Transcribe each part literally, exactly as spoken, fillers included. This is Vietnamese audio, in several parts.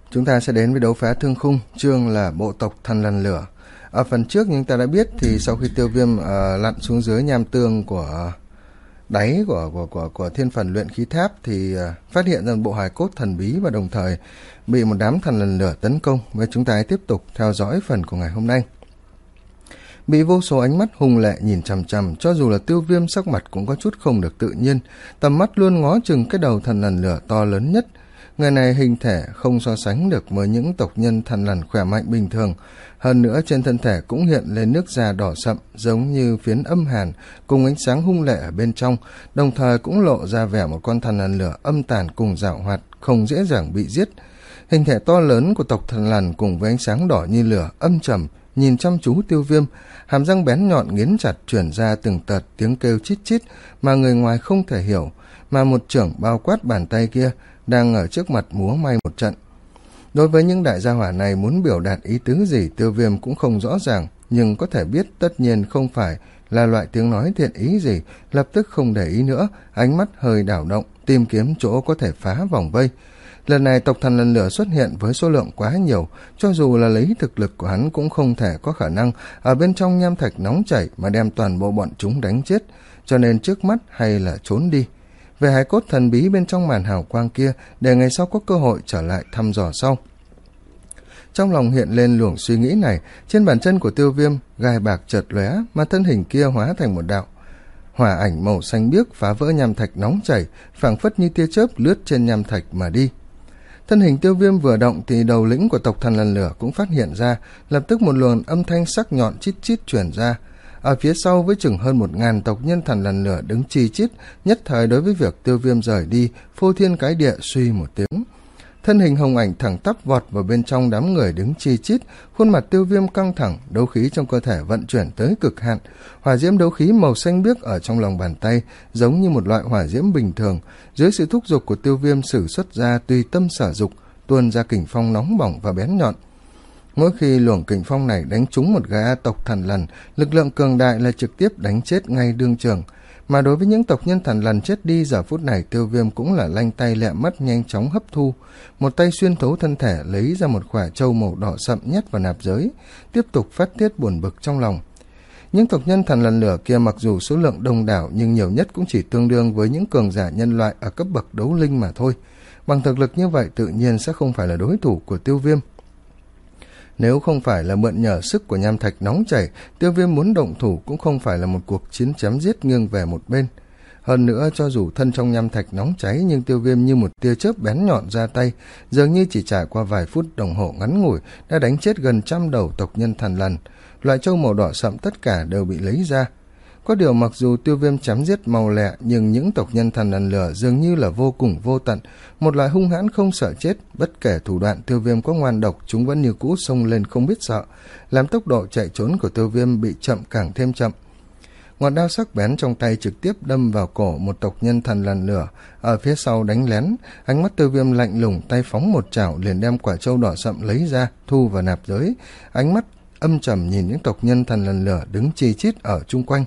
Chúng ta sẽ đến với đấu phá thương khung, chương là bộ tộc thần lần lửa. Ở phần trước như ta đã biết thì sau khi Tiêu Viêm uh, lặn xuống dưới nham tương của đáy của của của của thiên phần luyện khí tháp thì uh, phát hiện ra bộ hài cốt thần bí và đồng thời bị một đám thần lần lửa tấn công. Với chúng ta hãy tiếp tục theo dõi phần của ngày hôm nay. Bị vô số ánh mắt hung lệ nhìn chằm chằm, cho dù là Tiêu Viêm sắc mặt cũng có chút không được tự nhiên, tầm mắt luôn ngó chừng cái đầu thần lần lửa to lớn nhất. Người này hình thể không so sánh được với những tộc nhân thần lằn khỏe mạnh bình thường, hơn nữa trên thân thể cũng hiện lên nước da đỏ sậm giống như phiến âm hàn cùng ánh sáng hung lệ ở bên trong, đồng thời cũng lộ ra vẻ một con thần lằn lửa âm tàn cùng giảo hoạt, không dễ dàng bị giết. Hình thể to lớn của tộc thần lằn cùng với ánh sáng đỏ như lửa âm trầm nhìn chăm chú Tiêu Viêm, hàm răng bén nhọn nghiến chặt truyền ra từng tợt tiếng kêu chít chít mà người ngoài không thể hiểu, mà một chưởng bao quát bàn tay kia đang ở trước mặt múa may một trận. Đối với những đại gia hỏa này muốn biểu đạt ý tứ gì Tiêu Viêm cũng không rõ ràng, nhưng có thể biết tất nhiên không phải là loại tiếng nói thiện ý gì, lập tức không để ý nữa, ánh mắt hơi đảo động, tìm kiếm chỗ có thể phá vòng vây. Lần này tộc thần lần lửa xuất hiện với số lượng quá nhiều, cho dù là lấy thực lực của hắn cũng không thể có khả năng ở bên trong nham thạch nóng chảy mà đem toàn bộ bọn chúng đánh chết, cho nên trước mắt hay là trốn đi. Về hài cốt thần bí bên trong màn hào quang kia, để ngày sau có cơ hội trở lại thăm dò sau. Trong lòng hiện lên luồng suy nghĩ này, trên bàn chân của Tiêu Viêm, gai bạc chợt lóe, mà thân hình kia hóa thành một đạo hỏa ảnh màu xanh biếc phá vỡ nham thạch nóng chảy, phảng phất như tia chớp lướt trên nham thạch mà đi. Thân hình Tiêu Viêm vừa động thì đầu lĩnh của tộc thần lần lửa cũng phát hiện ra, lập tức một luồng âm thanh sắc nhọn chít chít truyền ra. Ở phía sau với chừng hơn một ngàn tộc nhân thần lần lửa đứng chi chít, nhất thời đối với việc Tiêu Viêm rời đi, phô thiên cái địa suy một tiếng. Thân hình hồng ảnh thẳng tắp vọt vào bên trong đám người đứng chi chít, khuôn mặt Tiêu Viêm căng thẳng, đấu khí trong cơ thể vận chuyển tới cực hạn. Hỏa diễm đấu khí màu xanh biếc ở trong lòng bàn tay giống như một loại hỏa diễm bình thường, dưới sự thúc giục của Tiêu Viêm sử xuất ra tùy tâm sở dục, tuôn ra kình phong nóng bỏng và bén nhọn. Mỗi khi luồng kình phong này đánh trúng một gã tộc thần lằn, lực lượng cường đại là trực tiếp đánh chết ngay đương trường. Mà đối với những tộc nhân thần lằn chết đi, giờ phút này Tiêu Viêm cũng là lanh tay lẹ mắt nhanh chóng hấp thu, một tay xuyên thấu thân thể lấy ra một quả trâu màu đỏ sậm nhét vào nạp giới, tiếp tục phát tiết buồn bực trong lòng. Những tộc nhân thần lằn lửa kia mặc dù số lượng đông đảo nhưng nhiều nhất cũng chỉ tương đương với những cường giả nhân loại ở cấp bậc đấu linh mà thôi. Bằng thực lực như vậy tự nhiên sẽ không phải là đối thủ của Tiêu Viêm. Nếu không phải là mượn nhờ sức của nham thạch nóng chảy, Tiêu Viêm muốn động thủ cũng không phải là một cuộc chiến chém giết nghiêng về một bên. Hơn nữa, cho dù thân trong nham thạch nóng cháy nhưng Tiêu Viêm như một tia chớp bén nhọn ra tay, dường như chỉ trải qua vài phút đồng hồ ngắn ngủi đã đánh chết gần trăm đầu tộc nhân thần lằn. Loại trâu màu đỏ sậm tất cả đều bị lấy ra. Có điều mặc dù Tiêu Viêm chém giết mau lẹ, nhưng những tộc nhân thần lằn lửa dường như là vô cùng vô tận, một loại hung hãn không sợ chết. Bất kể thủ đoạn Tiêu Viêm có ngoan độc, chúng vẫn như cũ xông lên không biết sợ, làm tốc độ chạy trốn của Tiêu Viêm bị chậm càng thêm chậm. Ngọn đao sắc bén trong tay trực tiếp đâm vào cổ một tộc nhân thần lằn lửa ở phía sau đánh lén. Ánh mắt Tiêu Viêm lạnh lùng, tay phóng một chảo liền đem quả trâu đỏ sậm lấy ra thu vào nạp giới, ánh mắt âm trầm nhìn những tộc nhân thần lằn lửa đứng chi chít ở chung quanh.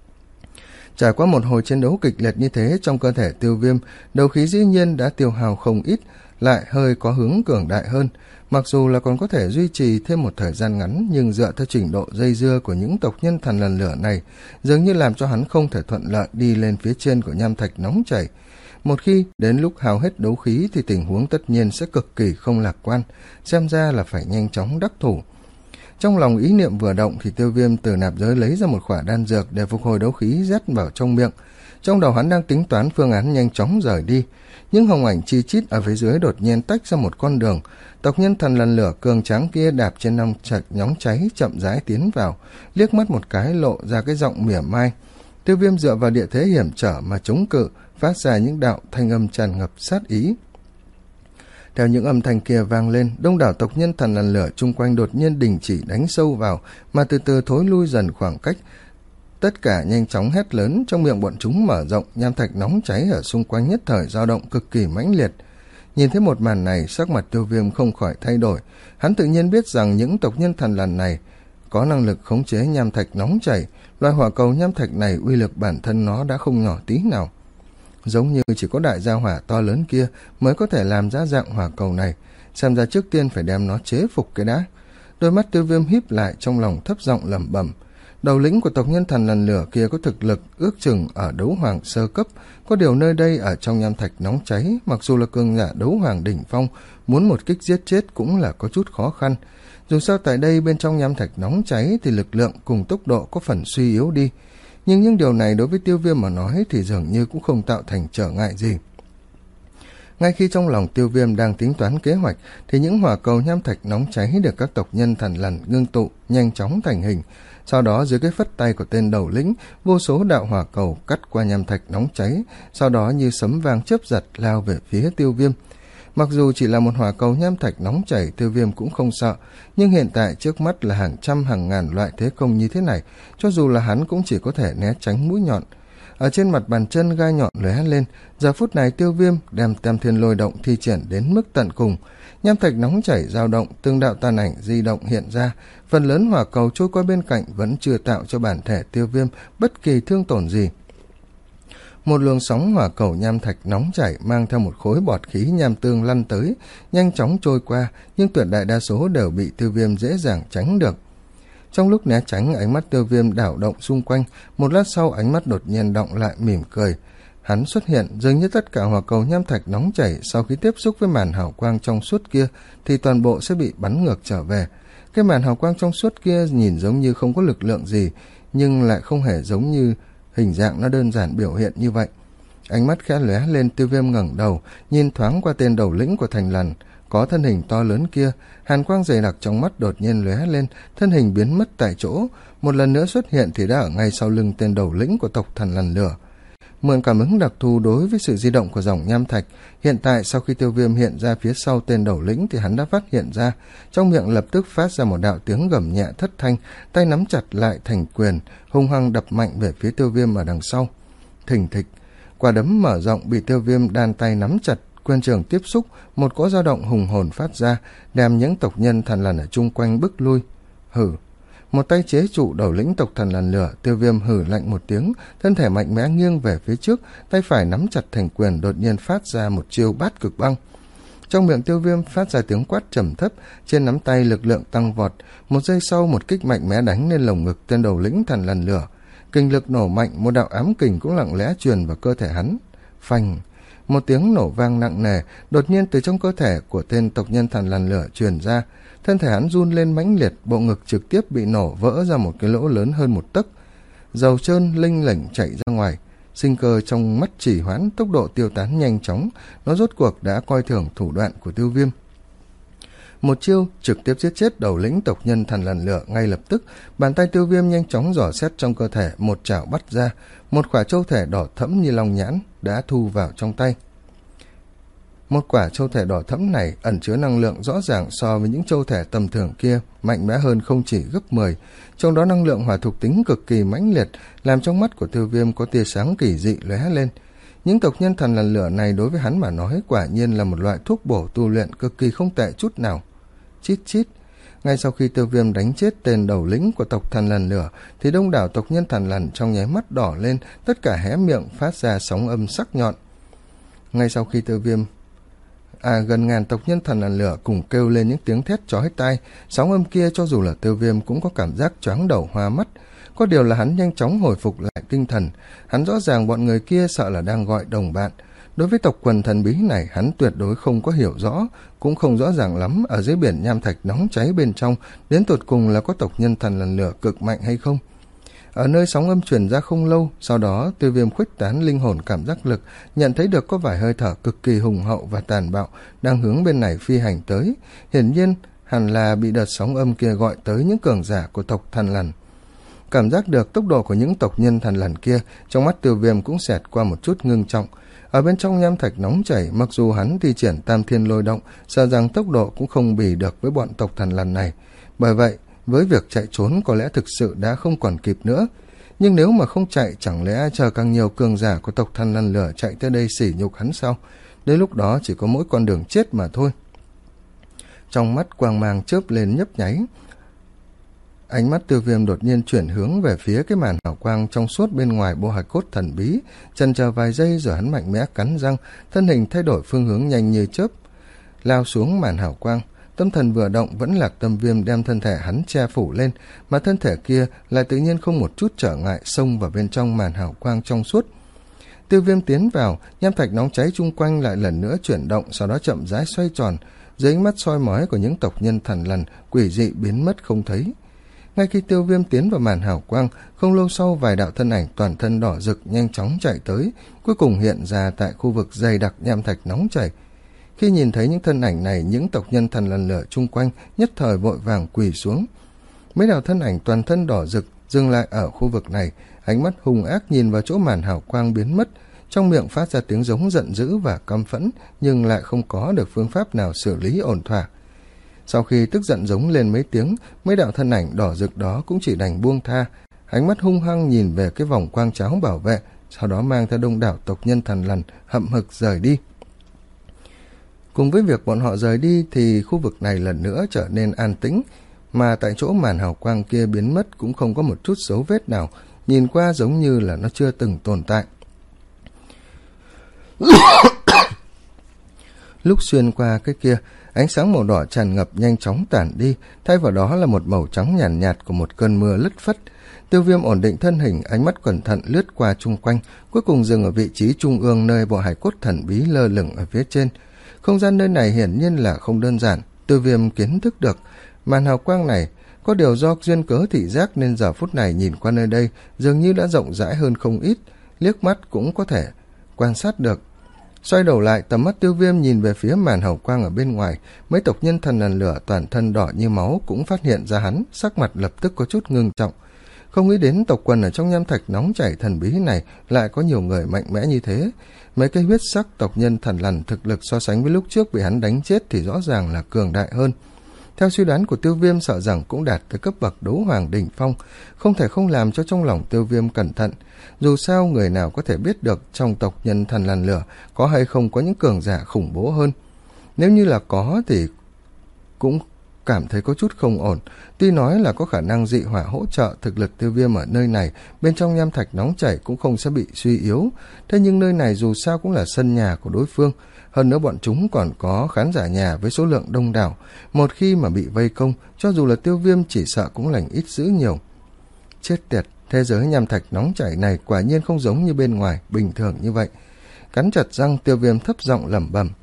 Trải qua một hồi chiến đấu kịch liệt như thế, trong cơ thể Tiêu Viêm, đấu khí dĩ nhiên đã tiêu hao không ít, lại hơi có hướng cường đại hơn. Mặc dù là còn có thể duy trì thêm một thời gian ngắn, nhưng dựa theo trình độ dây dưa của những tộc nhân thần lần lửa này, dường như làm cho hắn không thể thuận lợi đi lên phía trên của nham thạch nóng chảy. Một khi đến lúc hao hết đấu khí thì tình huống tất nhiên sẽ cực kỳ không lạc quan, xem ra là phải nhanh chóng đắc thủ. Trong lòng ý niệm vừa động thì Tiêu Viêm từ nạp giới lấy ra một khỏa đan dược để phục hồi đấu khí rét vào trong miệng. Trong đầu hắn đang tính toán phương án nhanh chóng rời đi. Những hồng ảnh chi chít ở phía dưới đột nhiên tách ra một con đường. Tộc nhân thần lần lửa cường tráng kia đạp trên nòng trạch nhóng cháy chậm rãi tiến vào, liếc mắt một cái lộ ra cái giọng mỉa mai. Tiêu Viêm dựa vào địa thế hiểm trở mà chống cự, phát ra những đạo thanh âm tràn ngập sát ý. Theo những âm thanh kia vang lên, đông đảo tộc nhân thần lần lửa chung quanh đột nhiên đình chỉ đánh sâu vào, mà từ từ thối lui dần khoảng cách. Tất cả nhanh chóng hét lớn, trong miệng bọn chúng mở rộng, nham thạch nóng cháy ở xung quanh nhất thời dao động cực kỳ mãnh liệt. Nhìn thấy một màn này, sắc mặt Tiêu Viêm không khỏi thay đổi. Hắn tự nhiên biết rằng những tộc nhân thần lần này có năng lực khống chế nham thạch nóng chảy. Loại hỏa cầu nham thạch này uy lực bản thân nó đã không nhỏ tí nào. Giống như chỉ có đại gia hỏa to lớn kia mới có thể làm ra dạng hỏa cầu này. xem ra trước tiên phải đem nó chế phục cái đã. Đôi mắt Tiêu Viêm híp lại, trong lòng thấp giọng lẩm bẩm. Đầu lĩnh của tộc nhân thần lằn lửa kia có thực lực ước chừng ở đấu hoàng sơ cấp, có điều nơi đây ở trong nham thạch nóng cháy, mặc dù là cường giả đấu hoàng đỉnh phong, muốn một kích giết chết cũng là có chút khó khăn. Dù sao tại đây bên trong nham thạch nóng cháy thì lực lượng cùng tốc độ có phần suy yếu đi, nhưng những điều này đối với Tiêu Viêm mà nói thì dường như cũng không tạo thành trở ngại gì. Ngay khi trong lòng Tiêu Viêm đang tính toán kế hoạch thì những hỏa cầu nham thạch nóng cháy được các tộc nhân thần lằn ngưng tụ nhanh chóng thành hình. Sau đó dưới cái phất tay của tên đầu lĩnh, vô số đạo hỏa cầu cắt qua nham thạch nóng cháy, sau đó như sấm vang chớp giật lao về phía Tiêu Viêm. Mặc dù chỉ là một hỏa cầu nham thạch nóng chảy, Tiêu Viêm cũng không sợ, nhưng hiện tại trước mắt là hàng trăm hàng ngàn loại thế công như thế này, cho dù là hắn cũng chỉ có thể né tránh mũi nhọn. Ở trên mặt bàn chân gai nhọn lóe lên, giờ phút này Tiêu Viêm đem Tam Thiên Lôi Động thi triển đến mức tận cùng. Nham thạch nóng chảy dao động, từng đạo tàn ảnh di động hiện ra, phần lớn hỏa cầu trôi qua bên cạnh vẫn chưa tạo cho bản thể Tiêu Viêm bất kỳ thương tổn gì. Một luồng sóng hỏa cầu nham thạch nóng chảy mang theo một khối bọt khí nham tương lăn tới, nhanh chóng trôi qua, nhưng tuyệt đại đa số đều bị Tiêu Viêm dễ dàng tránh được. Trong lúc né tránh, ánh mắt Tiêu Viêm đảo động xung quanh, một lát sau ánh mắt đột nhiên động lại mỉm cười. Hắn xuất hiện, dường như tất cả hỏa cầu nham thạch nóng chảy sau khi tiếp xúc với màn hào quang trong suốt kia thì toàn bộ sẽ bị bắn ngược trở về. Cái màn hào quang trong suốt kia nhìn giống như không có lực lượng gì, nhưng lại không hề giống như hình dạng nó đơn giản biểu hiện như vậy. Ánh mắt khẽ lóe lên, Tiêu Viêm ngẩng đầu, nhìn thoáng qua tên đầu lĩnh của thành lằn, có thân hình to lớn kia, hàn quang dày đặc trong mắt đột nhiên lóe lên, thân hình biến mất tại chỗ, một lần nữa xuất hiện thì đã ở ngay sau lưng tên đầu lĩnh của tộc thần lằn lửa. Mượn cảm ứng đặc thù đối với sự di động của dòng nham thạch, hiện tại sau khi Tiêu Viêm hiện ra phía sau tên đầu lĩnh thì hắn đã phát hiện ra, trong miệng lập tức phát ra một đạo tiếng gầm nhẹ thất thanh, tay nắm chặt lại thành quyền, hung hăng đập mạnh về phía Tiêu Viêm ở đằng sau. Thình thịch, quả đấm mở rộng bị Tiêu Viêm đan tay nắm chặt, quyền trường tiếp xúc, một cỗ dao động hùng hồn phát ra, đem những tộc nhân thần lằn ở chung quanh bức lui. Hử! Một tay chế trụ đầu lĩnh tộc thần lằn lửa, Tiêu Viêm hử lạnh một tiếng, thân thể mạnh mẽ nghiêng về phía trước, tay phải nắm chặt thành quyền, đột nhiên phát ra một chiêu bát cực băng. Trong miệng Tiêu Viêm phát ra tiếng quát trầm thấp, trên nắm tay lực lượng tăng vọt, một giây sau một kích mạnh mẽ đánh lên lồng ngực tên đầu lĩnh thần lằn lửa. Kình lực nổ mạnh, một đạo ám kình cũng lặng lẽ truyền vào cơ thể hắn. Phanh! Một tiếng nổ vang nặng nề đột nhiên từ trong cơ thể của tên tộc nhân thần lằn lửa truyền ra, thân thể hắn run lên mãnh liệt, bộ ngực trực tiếp bị nổ vỡ ra một cái lỗ lớn hơn một tấc, dầu trơn linh lảnh chảy ra ngoài. Sinh cơ trong mắt chỉ hoãn, tốc độ tiêu tán nhanh chóng, nó rốt cuộc đã coi thường thủ đoạn của Tiêu Viêm. Một chiêu trực tiếp giết chết đầu lĩnh tộc nhân thần lằn lửa. Ngay lập tức bàn tay Tiêu Viêm nhanh chóng dò xét trong cơ thể, một chảo bắt ra, một quả châu thể đỏ thẫm như long nhãn đã thu vào trong tay. Một quả châu thể đỏ thẫm này ẩn chứa năng lượng rõ ràng so với những châu thể tầm thường kia, mạnh mẽ hơn không chỉ gấp mười, trong đó năng lượng hỏa thuộc tính cực kỳ mãnh liệt, làm trong mắt của Tiêu Viêm có tia sáng kỳ dị lóe lên. Những tộc nhân thần lằn lửa này đối với hắn mà nói quả nhiên là một loại thuốc bổ tu luyện cực kỳ không tệ chút nào. Chít chít, ngay sau khi Tiêu Viêm đánh chết tên đầu lĩnh của tộc thần lằn lửa thì đông đảo tộc nhân thần lằn trong nháy mắt đỏ lên, tất cả hé miệng phát ra sóng âm sắc nhọn. Ngay sau khi Tiêu Viêm À, gần ngàn tộc nhân thần lằn lửa cùng kêu lên những tiếng thét chói tai, sóng âm kia cho dù là Tiêu Viêm cũng có cảm giác choáng đầu hoa mắt. Có điều là hắn nhanh chóng hồi phục lại tinh thần, hắn rõ ràng bọn người kia sợ là đang gọi đồng bạn. Đối với tộc quần thần bí này hắn tuyệt đối không có hiểu rõ, cũng không rõ ràng lắm ở dưới biển nham thạch nóng cháy bên trong đến tột cùng là có tộc nhân thần lằn lửa cực mạnh hay không. Ở nơi sóng âm truyền ra không lâu, sau đó Tiêu Viêm khuếch tán linh hồn cảm giác lực, nhận thấy được có vài hơi thở cực kỳ hùng hậu và tàn bạo đang hướng bên này phi hành tới. Hiển nhiên hẳn là bị đợt sóng âm kia gọi tới những cường giả của tộc thần lằn. Cảm giác được tốc độ của những tộc nhân thần lằn kia, trong mắt Tiêu Viêm cũng xẹt qua một chút ngưng trọng. Ở bên trong nham thạch nóng chảy, mặc dù hắn thi triển Tam Thiên Lôi Động, sợ rằng tốc độ cũng không bì được với bọn tộc thần lằn này. Bởi vậy với việc chạy trốn có lẽ thực sự đã không còn kịp nữa. Nhưng nếu mà không chạy, chẳng lẽ chờ càng nhiều cường giả của tộc thần lằn lửa chạy tới đây sỉ nhục hắn sao? Đến lúc đó chỉ có mỗi con đường chết mà thôi. Trong mắt quang mang chớp lên nhấp nháy, ánh mắt Tiêu Viêm đột nhiên chuyển hướng về phía cái màn hào quang trong suốt bên ngoài bộ hài cốt thần bí, chần chờ vài giây rồi hắn mạnh mẽ cắn răng, thân hình thay đổi phương hướng nhanh như chớp. lao xuống màn hào quang. Tâm thần vừa động, Vẫn Lạc Tâm Viêm đem thân thể hắn che phủ lên, mà thân thể kia lại tự nhiên không một chút trở ngại xông vào bên trong màn hào quang trong suốt. Tiêu Viêm tiến vào, nham thạch nóng cháy chung quanh lại lần nữa chuyển động, sau đó chậm rãi xoay tròn, dưới ánh mắt soi mói của những tộc nhân Thần Lằn, quỷ dị biến mất không thấy. Ngay khi Tiêu Viêm tiến vào màn hào quang, không lâu sau vài đạo thân ảnh toàn thân đỏ rực nhanh chóng chạy tới, cuối cùng hiện ra tại khu vực dày đặc nham thạch nóng chảy. Khi nhìn thấy những thân ảnh này, những tộc nhân Thần Lằn lửa chung quanh nhất thời vội vàng quỳ xuống. Mấy đạo thân ảnh toàn thân đỏ rực dừng lại ở khu vực này, ánh mắt hung ác nhìn vào chỗ màn hào quang biến mất, trong miệng phát ra tiếng giống giận dữ và căm phẫn, nhưng lại không có được phương pháp nào xử lý ổn thỏa. Sau khi tức giận giống lên mấy tiếng, mấy đạo thân ảnh đỏ rực đó cũng chỉ đành buông tha, ánh mắt hung hăng nhìn về cái vòng quang cháo bảo vệ, sau đó mang theo đông đảo tộc nhân Thần Lằn hậm hực rời đi. Cùng với việc bọn họ rời đi thì khu vực này lần nữa trở nên an tĩnh, mà tại chỗ màn hào quang kia biến mất cũng không có một chút dấu vết nào, nhìn qua giống như là nó chưa từng tồn tại. Lúc xuyên qua cái kia, ánh sáng màu đỏ tràn ngập nhanh chóng tản đi, thay vào đó là một màu trắng nhàn nhạt, nhạt của một cơn mưa lất phất. Tiêu Viêm ổn định thân hình, ánh mắt cẩn thận lướt qua chung quanh, cuối cùng dừng ở vị trí trung ương nơi bộ hài cốt thần bí lơ lửng ở phía trên. Không gian nơi này hiển nhiên là không đơn giản, Tiêu Viêm kiến thức được màn hào quang này có điều do duyên cớ thị giác nên giờ phút này nhìn qua nơi đây dường như đã rộng rãi hơn không ít, liếc mắt cũng có thể quan sát được. Xoay đầu lại, tầm mắt Tiêu Viêm nhìn về phía màn hào quang ở bên ngoài, mấy tộc nhân Thần Lằn lửa toàn thân đỏ như máu cũng phát hiện ra hắn, sắc mặt lập tức có chút ngưng trọng. Không nghĩ đến tộc quần ở trong nham thạch nóng chảy thần bí này lại có nhiều người mạnh mẽ như thế. Mấy cái huyết sắc tộc nhân Thần Lằn thực lực so sánh với lúc trước bị hắn đánh chết thì rõ ràng là cường đại hơn. Theo suy đoán của Tiêu Viêm sợ rằng cũng đạt tới cấp bậc đấu hoàng đỉnh phong, không thể không làm cho trong lòng Tiêu Viêm cẩn thận. Dù sao người nào có thể biết được trong tộc nhân Thần Lằn lửa có hay không có những cường giả khủng bố hơn. Nếu như là có thì cũng cảm thấy có chút không ổn. Tuy nói là có khả năng dị hỏa hỗ trợ thực lực Tiêu Viêm ở nơi này, bên trong nham thạch nóng chảy cũng không sẽ bị suy yếu. Thế nhưng nơi này dù sao cũng là sân nhà của đối phương. Hơn nữa bọn chúng còn có khán giả nhà với số lượng đông đảo. Một khi mà bị vây công, cho dù là Tiêu Viêm chỉ sợ cũng lành ít dữ nhiều. Chết tiệt, thế giới nham thạch nóng chảy này quả nhiên không giống như bên ngoài, bình thường như vậy. Cắn chặt răng, Tiêu Viêm thấp giọng lẩm bẩm.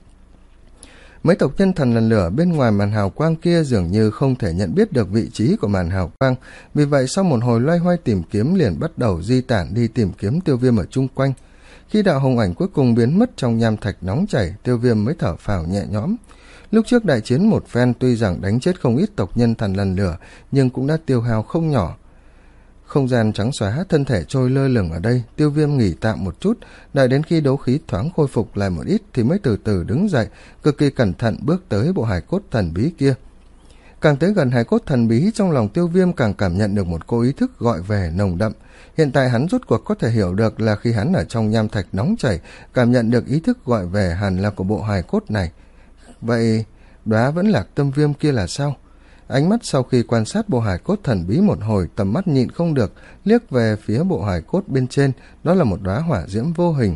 Mấy tộc nhân Thần Lằn lửa bên ngoài màn hào quang kia dường như không thể nhận biết được vị trí của màn hào quang, vì vậy sau một hồi loay hoay tìm kiếm liền bắt đầu di tản đi tìm kiếm Tiêu Viêm ở chung quanh. Khi đạo hồng ảnh cuối cùng biến mất trong nham thạch nóng chảy, Tiêu Viêm mới thở phào nhẹ nhõm. Lúc trước đại chiến một phen tuy rằng đánh chết không ít tộc nhân Thần Lằn lửa, nhưng cũng đã tiêu hao không nhỏ. Không gian trắng xóa, thân thể trôi lơ lửng ở đây, Tiêu Viêm nghỉ tạm một chút, đợi đến khi đấu khí thoáng khôi phục lại một ít thì mới từ từ đứng dậy, cực kỳ cẩn thận bước tới bộ hài cốt thần bí kia. Càng tới gần hài cốt thần bí, trong lòng Tiêu Viêm càng cảm nhận được một cô ý thức gọi về nồng đậm. Hiện tại hắn rốt cuộc có thể hiểu được là khi hắn ở trong nham thạch nóng chảy, cảm nhận được ý thức gọi về hẳn là của bộ hài cốt này. Vậy Đóa Vẫn Lạc Tâm Viêm kia là sao? Ánh mắt sau khi quan sát bộ hài cốt thần bí một hồi, tầm mắt nhịn không được liếc về phía bộ hài cốt bên trên, đó là một đóa hỏa diễm vô hình.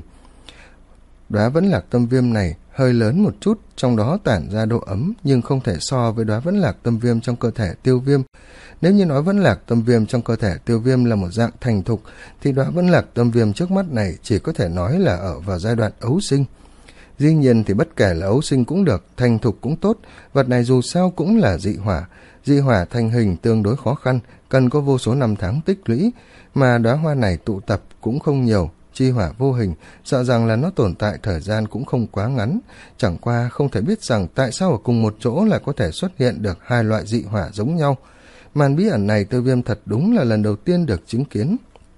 Đóa Vẫn Lạc Tâm Viêm này hơi lớn một chút, trong đó tản ra độ ấm, nhưng không thể so với đóa Vẫn Lạc Tâm Viêm trong cơ thể Tiêu Viêm. Nếu như nói Vẫn Lạc Tâm Viêm trong cơ thể Tiêu Viêm là một dạng thành thục, thì đóa Vẫn Lạc Tâm Viêm trước mắt này chỉ có thể nói là ở vào giai đoạn ấu sinh. Dĩ nhiên thì bất kể là ấu sinh cũng được, thành thục cũng tốt, vật này dù sao cũng là dị hỏa. Dị hỏa thành hình tương đối khó khăn, cần có vô số năm tháng tích lũy, mà đóa hoa này tụ tập cũng không nhiều, chi hỏa vô hình, sợ rằng là nó tồn tại thời gian cũng không quá ngắn. Chẳng qua không thể biết rằng tại sao ở cùng một chỗ lại có thể xuất hiện được hai loại dị hỏa giống nhau. Màn bí ẩn này Tiêu Viêm thật đúng là lần đầu tiên được chứng kiến.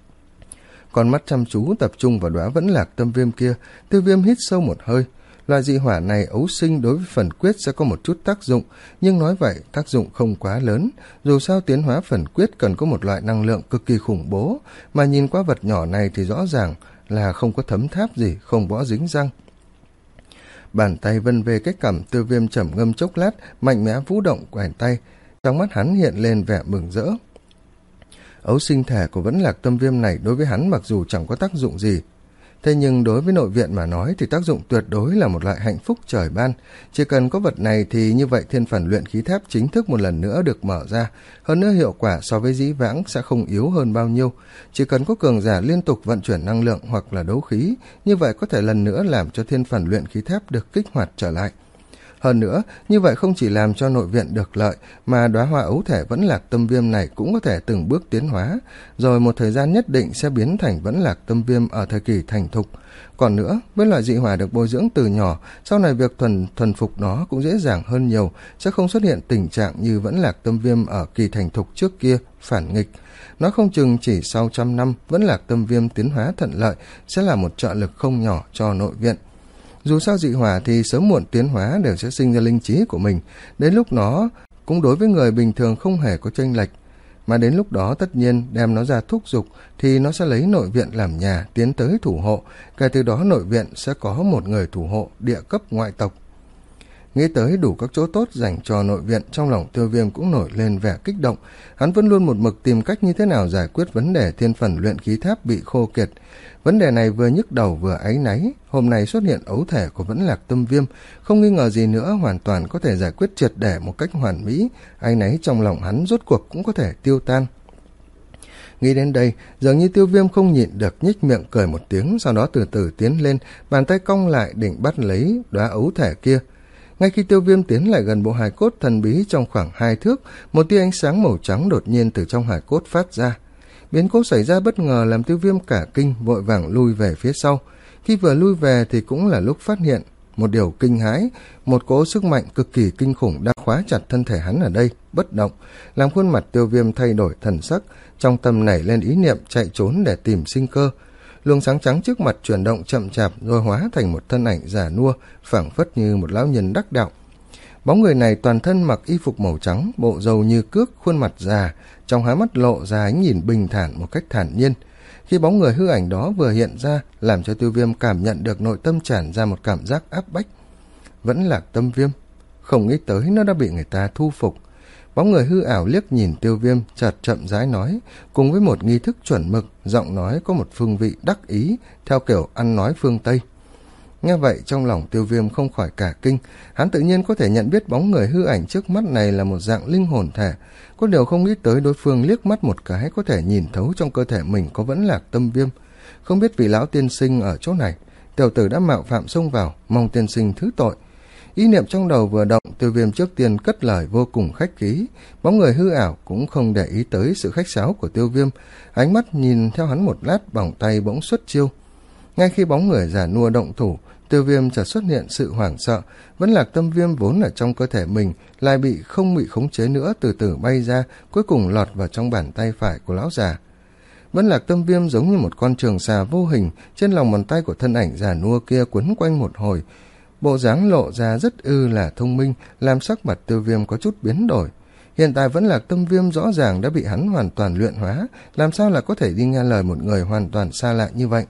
Con mắt chăm chú tập trung vào đóa Vẫn Lạc Tâm Viêm kia, Tiêu Viêm hít sâu một hơi. Loại dị hỏa này ấu sinh đối với phần quyết sẽ có một chút tác dụng, nhưng nói vậy tác dụng không quá lớn. Dù sao tiến hóa phần quyết cần có một loại năng lượng cực kỳ khủng bố, mà nhìn qua vật nhỏ này thì rõ ràng là không có thấm tháp gì, không bó dính răng. Bàn tay vân về cái cằm, Tiêu Viêm trầm ngâm chốc lát, mạnh mẽ vũ động quải tay, trong mắt hắn hiện lên vẻ mừng rỡ. Ấu sinh thể của Vẫn Lạc Tâm Viêm này đối với hắn mặc dù chẳng có tác dụng gì, Thế nhưng đối với nội viện mà nói thì tác dụng tuyệt đối là một loại hạnh phúc trời ban. Chỉ cần có vật này thì như vậy thiên phần luyện khí tháp chính thức một lần nữa được mở ra. Hơn nữa hiệu quả so với dĩ vãng sẽ không yếu hơn bao nhiêu. Chỉ cần có cường giả liên tục vận chuyển năng lượng hoặc là đấu khí, như vậy có thể lần nữa làm cho thiên phần luyện khí tháp được kích hoạt trở lại. Hơn nữa, như vậy không chỉ làm cho nội viện được lợi, mà đóa hoa ấu thể vẫn lạc tâm viêm này cũng có thể từng bước tiến hóa, rồi một thời gian nhất định sẽ biến thành vẫn lạc tâm viêm ở thời kỳ thành thục. Còn nữa, với loại dị hỏa được bồi dưỡng từ nhỏ, sau này việc thuần thuần phục nó cũng dễ dàng hơn nhiều, sẽ không xuất hiện tình trạng như vẫn lạc tâm viêm ở kỳ thành thục trước kia, phản nghịch. Nó không chừng chỉ sau trăm năm, vẫn lạc tâm viêm tiến hóa thuận lợi sẽ là một trợ lực không nhỏ cho nội viện. Dù sao dị hỏa thì sớm muộn tiến hóa đều sẽ sinh ra linh trí của mình, đến lúc nó cũng đối với người bình thường không hề có chênh lệch, mà đến lúc đó tất nhiên đem nó ra thúc giục thì nó sẽ lấy nội viện làm nhà tiến tới thủ hộ, kể từ đó nội viện sẽ có một người thủ hộ địa cấp ngoại tộc. Nghĩ tới đủ các chỗ tốt dành cho nội viện, trong lòng Tiêu Viêm cũng nổi lên vẻ kích động. Hắn vẫn luôn một mực tìm cách như thế nào giải quyết vấn đề thiên phần luyện khí tháp bị khô kiệt. Vấn đề này vừa nhức đầu vừa áy náy, hôm nay xuất hiện ấu thể của vẫn lạc tâm viêm, không nghi ngờ gì nữa hoàn toàn có thể giải quyết triệt để một cách hoàn mỹ, áy náy trong lòng hắn rốt cuộc cũng có thể tiêu tan. Nghĩ đến đây, dường như Tiêu Viêm không nhịn được nhếch miệng cười một tiếng, sau đó từ từ tiến lên, bàn tay cong lại định bắt lấy đóa ấu thể kia. Ngay khi Tiêu Viêm tiến lại gần bộ hài cốt thần bí trong khoảng hai thước, một tia ánh sáng màu trắng đột nhiên từ trong hài cốt phát ra. Biến cố xảy ra bất ngờ làm Tiêu Viêm cả kinh, vội vàng lui về phía sau. Khi vừa lui về thì cũng là lúc phát hiện một điều kinh hãi, một cỗ sức mạnh cực kỳ kinh khủng đã khóa chặt thân thể hắn ở đây, bất động, làm khuôn mặt Tiêu Viêm thay đổi thần sắc, trong tâm nảy lên ý niệm chạy trốn để tìm sinh cơ. Luồng sáng trắng trước mặt chuyển động chậm chạp rồi hóa thành một thân ảnh già nua, phảng phất như một lão nhân đắc đạo. Bóng người này toàn thân mặc y phục màu trắng, bộ râu như cước, khuôn mặt già, trong hai mắt lộ ra ánh nhìn bình thản một cách thản nhiên. Khi bóng người hư ảnh đó vừa hiện ra, làm cho Tiêu Viêm cảm nhận được nội tâm tràn ra một cảm giác áp bách. Vẫn lạc tâm viêm, không nghĩ tới nó đã bị người ta thu phục. Bóng người hư ảo liếc nhìn Tiêu Viêm, chợt chậm rãi nói, cùng với một nghi thức chuẩn mực, giọng nói có một phương vị đắc ý, theo kiểu ăn nói phương Tây. Nghe vậy trong lòng Tiêu Viêm không khỏi cả kinh, hắn tự nhiên có thể nhận biết bóng người hư ảnh trước mắt này là một dạng linh hồn thể, có điều không nghĩ tới đối phương liếc mắt một cái có thể nhìn thấu trong cơ thể mình có vẫn lạc tâm viêm. Không biết vị lão tiên sinh ở chỗ này, tiểu tử đã mạo phạm xông vào, mong tiên sinh thứ tội. Ý niệm trong đầu vừa động, Tiêu Viêm trước tiên cất lời vô cùng khách khí. Bóng người hư ảo cũng không để ý tới sự khách sáo của Tiêu Viêm, ánh mắt nhìn theo hắn một lát, vòng tay bỗng xuất chiêu. Ngay khi bóng người già nua động thủ, Tiêu Viêm chợt xuất hiện sự hoảng sợ, vẫn lạc tâm viêm vốn ở trong cơ thể mình lại bị không bị khống chế nữa, từ từ bay ra, cuối cùng lọt vào trong bàn tay phải của lão già. Vẫn lạc tâm viêm giống như một con trường xà vô hình trên lòng bàn tay của thân ảnh già nua kia quấn quanh một hồi. Bộ dáng lộ ra rất ư là thông minh, làm sắc mặt Tiêu Viêm có chút biến đổi. Hiện tại vẫn lạc tâm viêm rõ ràng đã bị hắn hoàn toàn luyện hóa, làm sao lại có thể đi nghe lời một người hoàn toàn xa lạ như vậy?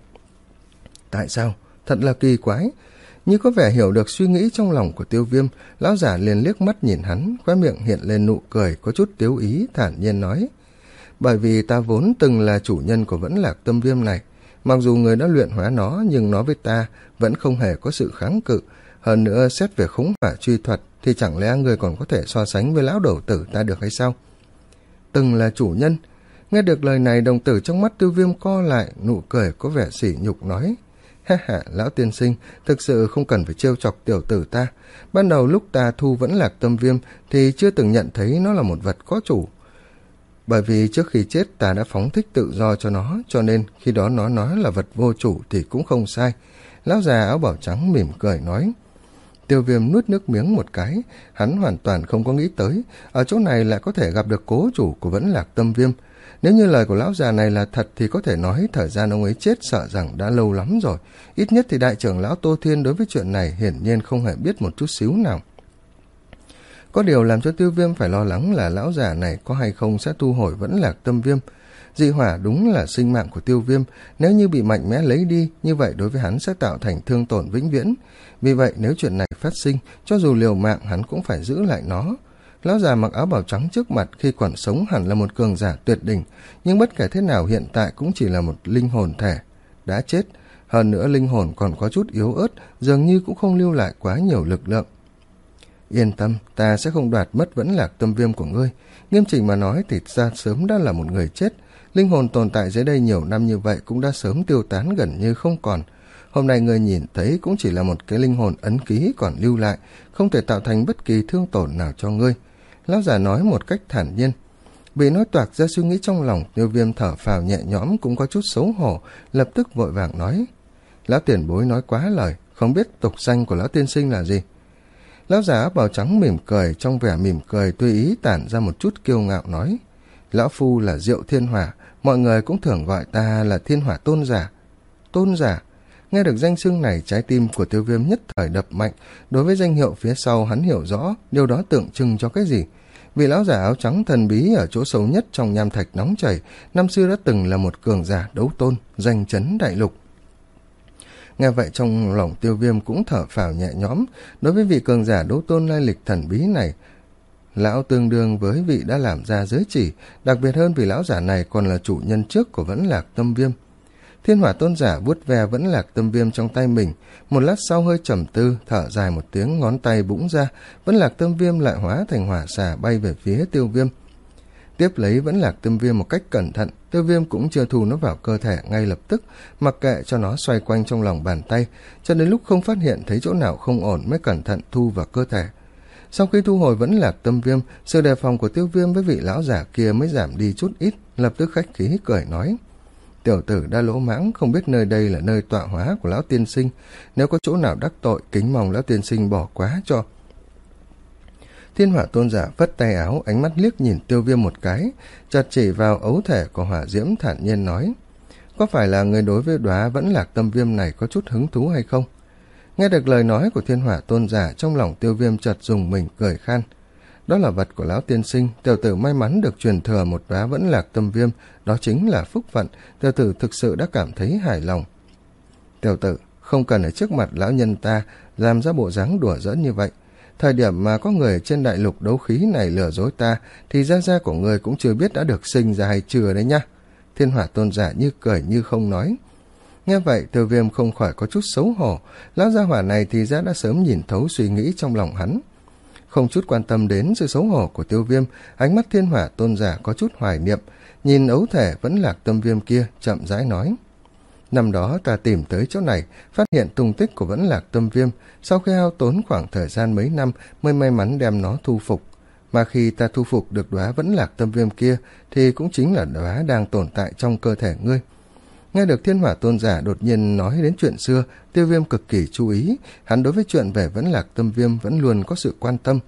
Tại sao? Thật là kỳ quái. Như có vẻ hiểu được suy nghĩ trong lòng của Tiêu Viêm, lão giả liền liếc mắt nhìn hắn, khóe miệng hiện lên nụ cười có chút tiếu ý, thản nhiên nói: bởi vì ta vốn từng là chủ nhân của vẫn lạc tâm viêm này, mặc dù người đã luyện hóa nó nhưng nó với ta vẫn không hề có sự kháng cự. Hơn nữa xét về khống hỏa truy thuật thì chẳng lẽ người còn có thể so sánh với lão đầu tử ta được hay sao? Từng là chủ nhân. Nghe được lời này, đồng tử trong mắt Tiêu Viêm co lại, nụ cười có vẻ sỉ nhục nói: ha ha, lão tiên sinh, thực sự không cần phải trêu chọc tiểu tử ta. Ban đầu lúc ta thu vẫn lạc tâm viêm thì chưa từng nhận thấy nó là một vật có chủ. Bởi vì trước khi chết ta đã phóng thích tự do cho nó, cho nên khi đó nó nói là vật vô chủ thì cũng không sai. Lão già áo bào trắng mỉm cười nói. Tiêu Viêm nuốt nước miếng một cái, hắn hoàn toàn không có nghĩ tới, ở chỗ này lại có thể gặp được cố chủ của vẫn lạc tâm viêm. Nếu như lời của lão già này là thật thì có thể nói thời gian ông ấy chết sợ rằng đã lâu lắm rồi. Ít nhất thì đại trưởng lão Tô Thiên đối với chuyện này hiển nhiên không hề biết một chút xíu nào. Có điều làm cho Tiêu Viêm phải lo lắng là lão già này có hay không sẽ thu hồi vẫn lạc tâm viêm. Dị hỏa đúng là sinh mạng của Tiêu Viêm, nếu như bị mạnh mẽ lấy đi, như vậy đối với hắn sẽ tạo thành thương tổn vĩnh viễn. Vì vậy nếu chuyện này phát sinh, cho dù liều mạng hắn cũng phải giữ lại nó. Lão già mặc áo bào trắng trước mặt khi còn sống hẳn là một cường giả tuyệt đỉnh, nhưng bất kể thế nào hiện tại cũng chỉ là một linh hồn thể đã chết. hơn nữa linh hồn còn có chút yếu ớt, dường như cũng không lưu lại quá nhiều lực lượng. Yên tâm, ta sẽ không đoạt mất vẫn lạc tâm viêm của ngươi. Nghiêm chỉnh mà nói thì ta sớm đã là một người chết. Linh hồn tồn tại dưới đây nhiều năm như vậy cũng đã sớm tiêu tán gần như không còn. Hôm nay ngươi nhìn thấy cũng chỉ là một cái linh hồn ấn ký còn lưu lại, không thể tạo thành bất kỳ thương tổn nào cho ngươi. Lão già nói một cách thản nhiên. Bị nói toạc ra suy nghĩ trong lòng, Tiêu Viêm thở phào nhẹ nhõm cũng có chút xấu hổ, lập tức vội vàng nói. Lão tiền bối nói quá lời, không biết tục danh của lão tiên sinh là gì. Lão già áo bào trắng mỉm cười, trong vẻ mỉm cười tùy ý tản ra một chút kiêu ngạo nói. Lão phu là Diệu Thiên Hỏa, mọi người cũng thường gọi ta là Thiên Hỏa Tôn Giả. Tôn Giả? Nghe được danh xưng này, trái tim của Tiêu Viêm nhất thời đập mạnh. Đối với danh hiệu phía sau hắn hiểu rõ điều đó tượng trưng cho cái gì. Vị lão giả áo trắng thần bí ở chỗ sâu nhất trong nham thạch nóng chảy, năm xưa đã từng là một cường giả đấu tôn, danh chấn đại lục. Nghe vậy trong lòng Tiêu Viêm cũng thở phào nhẹ nhõm. Đối với vị cường giả đấu tôn lai lịch thần bí này, lão tương đương với vị đã làm ra giới chỉ, đặc biệt hơn vì lão giả này còn là chủ nhân trước của Vẫn Lạc Tâm Viêm. Thiên Hỏa Tôn Giả vuốt ve Vẫn Lạc Tâm Viêm trong tay mình, một lát sau hơi trầm tư, thở dài một tiếng, ngón tay búng ra, Vẫn Lạc Tâm Viêm lại hóa thành hỏa xà bay về phía Tiêu Viêm. Tiếp lấy Vẫn Lạc Tâm Viêm một cách cẩn thận, Tiêu Viêm cũng chưa thu nó vào cơ thể ngay lập tức, mặc kệ cho nó xoay quanh trong lòng bàn tay, cho đến lúc không phát hiện thấy chỗ nào không ổn mới cẩn thận thu vào cơ thể. Sau khi thu hồi Vẫn Lạc Tâm Viêm, sự đề phòng của Tiêu Viêm với vị lão giả kia mới giảm đi chút ít, lập tức khách khí cười nói. Tiểu tử đã lỗ mãng, không biết nơi đây là nơi tọa hóa của lão tiên sinh, nếu có chỗ nào đắc tội, kính mong lão tiên sinh bỏ quá cho. Thiên Hỏa Tôn Giả phất tay áo, ánh mắt liếc nhìn Tiêu Viêm một cái, chợt chỉ vào ấu thể của hỏa diễm thản nhiên nói. Có phải là người đối với đóa Vẫn Lạc Tâm Viêm này có chút hứng thú hay không? Nghe được lời nói của Thiên Hỏa Tôn Giả, trong lòng Tiêu Viêm chợt dùng mình cười khan. Đó là vật của lão tiên sinh, tiểu tử may mắn được truyền thừa một đóa Vẫn Lạc Tâm Viêm, đó chính là phúc phận, tiểu tử thực sự đã cảm thấy hài lòng. Tiểu tử, không cần ở trước mặt lão nhân ta làm ra bộ dáng đùa giỡn như vậy. Thời điểm mà có người trên đại lục đấu khí này lừa dối ta, thì gia gia của người cũng chưa biết đã được sinh ra hay chưa đấy nhá. Thiên Hỏa Tôn Giả như cười như không nói. Nghe vậy, Tiêu Viêm không khỏi có chút xấu hổ, lão gia hỏa này thì ra đã sớm nhìn thấu suy nghĩ trong lòng hắn. Không chút quan tâm đến sự xấu hổ của Tiêu Viêm, ánh mắt Thiên Hỏa Tôn Giả có chút hoài niệm, nhìn ấu thể Vẫn Lạc Tâm Viêm kia, chậm rãi nói. Năm đó ta tìm tới chỗ này, phát hiện tung tích của Vẫn Lạc Tâm Viêm, sau khi hao tốn khoảng thời gian mấy năm mới may mắn đem nó thu phục. Mà khi ta thu phục được đóa Vẫn Lạc Tâm Viêm kia, thì cũng chính là đóa đang tồn tại trong cơ thể ngươi. Nghe được Thiên Hỏa Tôn Giả đột nhiên nói đến chuyện xưa, Tiêu Viêm cực kỳ chú ý, hắn đối với chuyện về Vẫn Lạc Tâm Viêm vẫn luôn có sự quan tâm.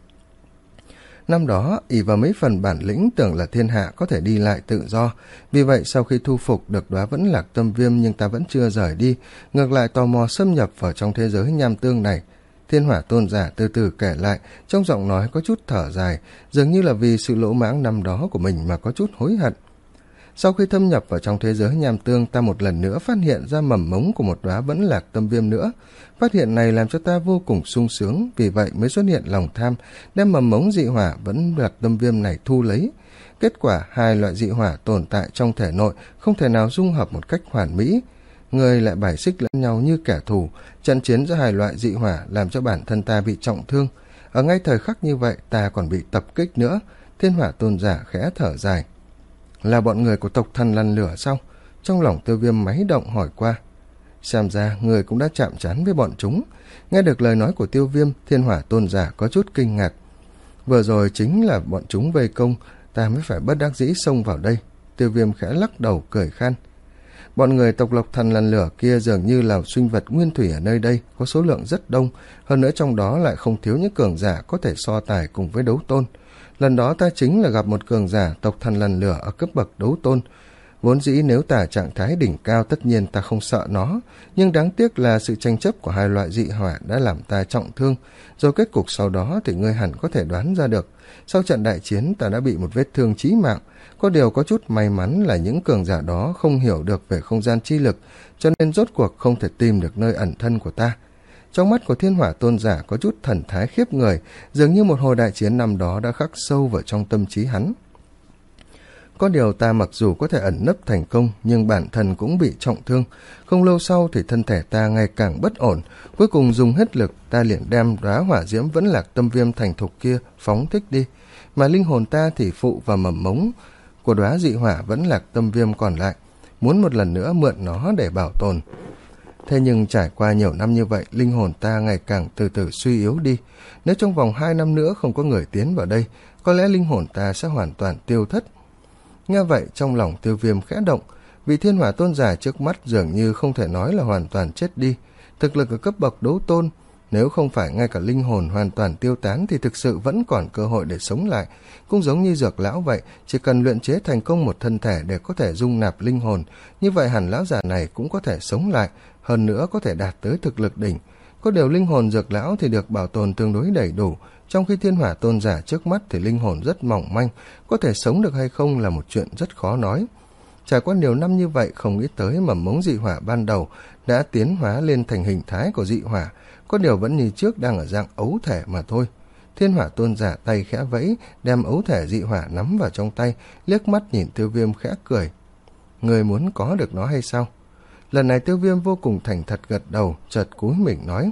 Năm đó, ỷ vào mấy phần bản lĩnh tưởng là thiên hạ có thể đi lại tự do, vì vậy sau khi thu phục được đóa Vẫn Lạc Tâm Viêm nhưng ta vẫn chưa rời đi, ngược lại tò mò xâm nhập vào trong thế giới nham tương này. Thiên Hỏa Tôn Giả từ từ kể lại, trong giọng nói có chút thở dài, dường như là vì sự lỗ mãng năm đó của mình mà có chút hối hận. Sau khi thâm nhập vào trong thế giới nham tương, ta một lần nữa phát hiện ra mầm mống của một đóa Vẫn Lạc Tâm Viêm nữa. Phát hiện này làm cho ta vô cùng sung sướng, vì vậy mới xuất hiện lòng tham, đem mầm mống dị hỏa Vẫn Lạc Tâm Viêm này thu lấy. Kết quả, hai loại dị hỏa tồn tại trong thể nội không thể nào dung hợp một cách hoàn mỹ. Người lại bài xích lẫn nhau như kẻ thù, trận chiến giữa hai loại dị hỏa làm cho bản thân ta bị trọng thương. Ở ngay thời khắc như vậy, ta còn bị tập kích nữa. Thiên Hỏa Tôn Giả khẽ thở dài. Là bọn người của tộc Thần Lằn Lửa sao? Trong lòng Tiêu Viêm máy động hỏi qua. Xem ra người cũng đã chạm trán với bọn chúng. Nghe được lời nói của Tiêu Viêm, Thiên Hỏa Tôn Giả có chút kinh ngạc. Vừa rồi chính là bọn chúng vây công, ta mới phải bất đắc dĩ xông vào đây. Tiêu Viêm khẽ lắc đầu cười khan. Bọn người tộc Lộc Thần Lằn Lửa kia dường như là sinh vật nguyên thủy ở nơi đây, có số lượng rất đông, hơn nữa trong đó lại không thiếu những cường giả có thể so tài cùng với đấu tôn. Lần đó ta chính là gặp một cường giả tộc Thần Lằn Lửa ở cấp bậc đấu tôn. Vốn dĩ nếu ta trạng thái đỉnh cao tất nhiên ta không sợ nó, nhưng đáng tiếc là sự tranh chấp của hai loại dị hỏa đã làm ta trọng thương, rồi kết cục sau đó thì ngươi hẳn có thể đoán ra được. Sau trận đại chiến ta đã bị một vết thương chí mạng, có điều có chút may mắn là những cường giả đó không hiểu được về không gian chi lực, cho nên rốt cuộc không thể tìm được nơi ẩn thân của ta. Trong mắt của Thiên Hỏa Tôn Giả có chút thần thái khiếp người, dường như một hồi đại chiến năm đó đã khắc sâu vào trong tâm trí hắn. Có điều ta mặc dù có thể ẩn nấp thành công, nhưng bản thân cũng bị trọng thương. Không lâu sau thì thân thể ta ngày càng bất ổn. Cuối cùng dùng hết lực, ta liền đem đóa hỏa diễm vẫn lạc tâm viêm thành thục kia phóng thích đi. Mà linh hồn ta thì phụ vào mầm mống của đóa dị hỏa vẫn lạc tâm viêm còn lại, muốn một lần nữa mượn nó để bảo tồn. Thế nhưng trải qua nhiều năm như vậy, linh hồn ta ngày càng từ từ suy yếu đi. Nếu trong vòng hai năm nữa không có người tiến vào đây, có lẽ linh hồn ta sẽ hoàn toàn tiêu thất. Nghe vậy, trong lòng Tiêu Viêm khẽ động. Vị thiên hỏa tôn giả trước mắt dường như không thể nói là hoàn toàn chết đi. Thực lực ở cấp bậc đấu tôn, nếu không phải ngay cả linh hồn hoàn toàn tiêu tán thì thực sự vẫn còn cơ hội để sống lại. Cũng giống như Dược lão vậy, chỉ cần luyện chế thành công một thân thể để có thể dung nạp linh hồn, như vậy hẳn lão già này cũng có thể sống lại, hơn nữa có thể đạt tới thực lực đỉnh. Có điều linh hồn Dược lão thì được bảo tồn tương đối đầy đủ, trong khi thiên hỏa tôn giả trước mắt thì linh hồn rất mỏng manh, có thể sống được hay không là một chuyện rất khó nói. Trải qua nhiều năm như vậy, không nghĩ tới mầm mống dị hỏa ban đầu đã tiến hóa lên thành hình thái của dị hỏa, có điều vẫn như trước đang ở dạng ấu thể mà thôi. Thiên hỏa tôn giả tay khẽ vẫy, đem ấu thể dị hỏa nắm vào trong tay, liếc mắt nhìn Tiêu Viêm khẽ cười. Người muốn có được nó hay sao? Lần này Tiêu Viêm vô cùng thành thật gật đầu, chợt cúi mình nói.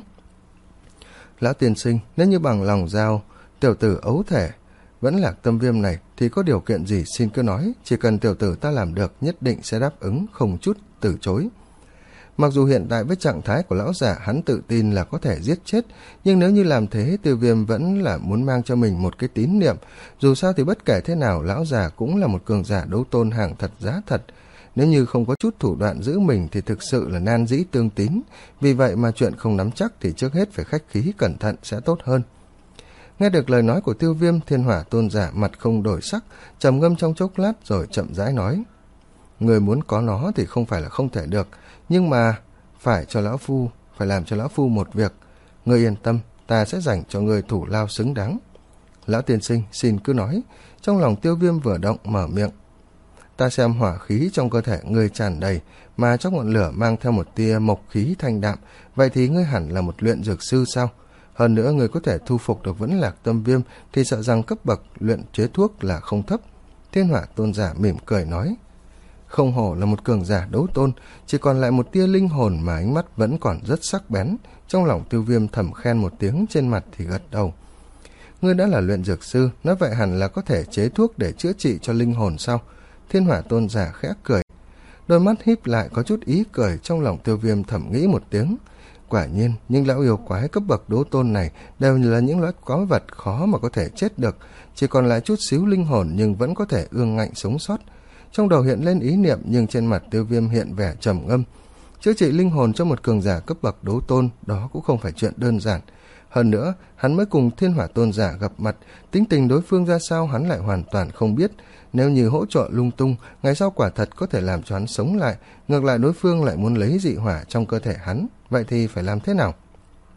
Lão tiên sinh, nếu như bằng lòng giao tiểu tử ấu thể vẫn lạc tâm viêm này thì có điều kiện gì xin cứ nói, chỉ cần tiểu tử ta làm được nhất định sẽ đáp ứng, không chút từ chối. Mặc dù hiện tại với trạng thái của lão giả hắn tự tin là có thể giết chết, nhưng nếu như làm thế, Tiêu Viêm vẫn là muốn mang cho mình một cái tín niệm. Dù sao thì bất kể thế nào, lão già cũng là một cường giả đấu tôn hàng thật giá thật. Nếu như không có chút thủ đoạn giữ mình thì thực sự là nan dĩ tương tín. Vì vậy mà chuyện không nắm chắc thì trước hết phải khách khí cẩn thận sẽ tốt hơn. Nghe được lời nói của Tiêu Viêm, thiên hỏa tôn giả mặt không đổi sắc, trầm ngâm trong chốc lát rồi chậm rãi nói. Người muốn có nó thì không phải là không thể được, nhưng mà phải cho lão phu, phải làm cho lão phu một việc. Người yên tâm, ta sẽ dành cho người thủ lao xứng đáng. Lão tiên sinh, xin cứ nói. Trong lòng Tiêu Viêm vừa động mở miệng. Ta xem hỏa khí trong cơ thể ngươi tràn đầy, mà trong ngọn lửa mang theo một tia mộc khí thanh đạm, vậy thì ngươi hẳn là một luyện dược sư sao? Hơn nữa ngươi có thể thu phục được vẫn lạc tâm viêm thì sợ rằng cấp bậc luyện chế thuốc là không thấp. Thiên hỏa tôn giả mỉm cười nói. Không hổ là một cường giả đấu tôn, chỉ còn lại một tia linh hồn mà ánh mắt vẫn còn rất sắc bén. Trong lòng Tiêu Viêm thầm khen một tiếng, trên mặt thì gật đầu. Ngươi đã là luyện dược sư, nói vậy hẳn là có thể chế thuốc để chữa trị cho linh hồn sao? Thiên hỏa tôn giả khẽ cười. Đôi mắt híp lại có chút ý cười, trong lòng Tiêu Viêm thầm nghĩ một tiếng. Quả nhiên, những lão yêu quái cấp bậc đấu tôn này đều là những loại quái vật khó mà có thể chết được, chỉ còn lại chút xíu linh hồn nhưng vẫn có thể ương ngạnh sống sót. Trong đầu hiện lên ý niệm, nhưng trên mặt Tiêu Viêm hiện vẻ trầm ngâm. Chữa trị linh hồn cho một cường giả cấp bậc đấu tôn, đó cũng không phải chuyện đơn giản. Hơn nữa, hắn mới cùng thiên hỏa tôn giả gặp mặt, tính tình đối phương ra sao hắn lại hoàn toàn không biết. Nếu như hỗ trợ lung tung, ngày sau quả thật có thể làm cho hắn sống lại, ngược lại đối phương lại muốn lấy dị hỏa trong cơ thể hắn, vậy thì phải làm thế nào?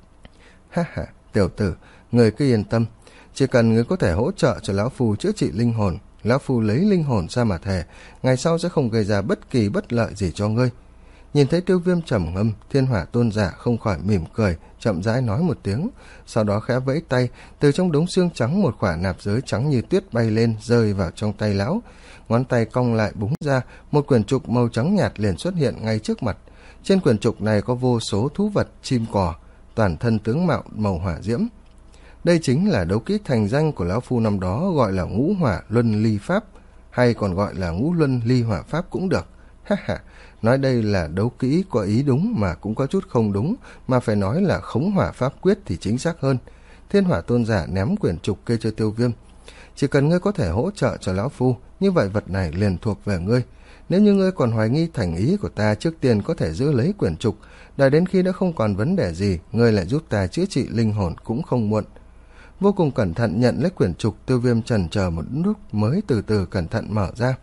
Ha ha, tiểu tử, người cứ yên tâm, chỉ cần người có thể hỗ trợ cho lão phu chữa trị linh hồn, lão phu lấy linh hồn ra mà thề, ngày sau sẽ không gây ra bất kỳ bất lợi gì cho ngươi. Nhìn thấy Tiêu Viêm trầm ngâm, thiên hỏa tôn giả không khỏi mỉm cười, chậm rãi nói một tiếng, sau đó khẽ vẫy tay, từ trong đống xương trắng một quả nạp giới trắng như tuyết bay lên, rơi vào trong tay lão. Ngón tay cong lại búng ra, một quyển trục màu trắng nhạt liền xuất hiện ngay trước mặt. Trên quyển trục này có vô số thú vật, chim cò, toàn thân tướng mạo màu hỏa diễm. Đây chính là đấu kỹ thành danh của lão phu năm đó, gọi là ngũ hỏa luân ly pháp, hay còn gọi là ngũ luân ly hỏa pháp cũng được. Ha ha, nói đây là đấu kỹ có ý đúng mà cũng có chút không đúng, mà phải nói là khống hỏa pháp quyết thì chính xác hơn. Thiên hỏa tôn giả ném quyển trục kia cho Tiêu Viêm. Chỉ cần ngươi có thể hỗ trợ cho lão phu, như vậy vật này liền thuộc về ngươi. Nếu như ngươi còn hoài nghi thành ý của ta, trước tiên có thể giữ lấy quyển trục, đợi đến khi đã không còn vấn đề gì, ngươi lại giúp ta chữa trị linh hồn cũng không muộn. Vô cùng cẩn thận nhận lấy quyển trục, Tiêu Viêm chần chờ một lúc mới từ từ cẩn thận mở ra.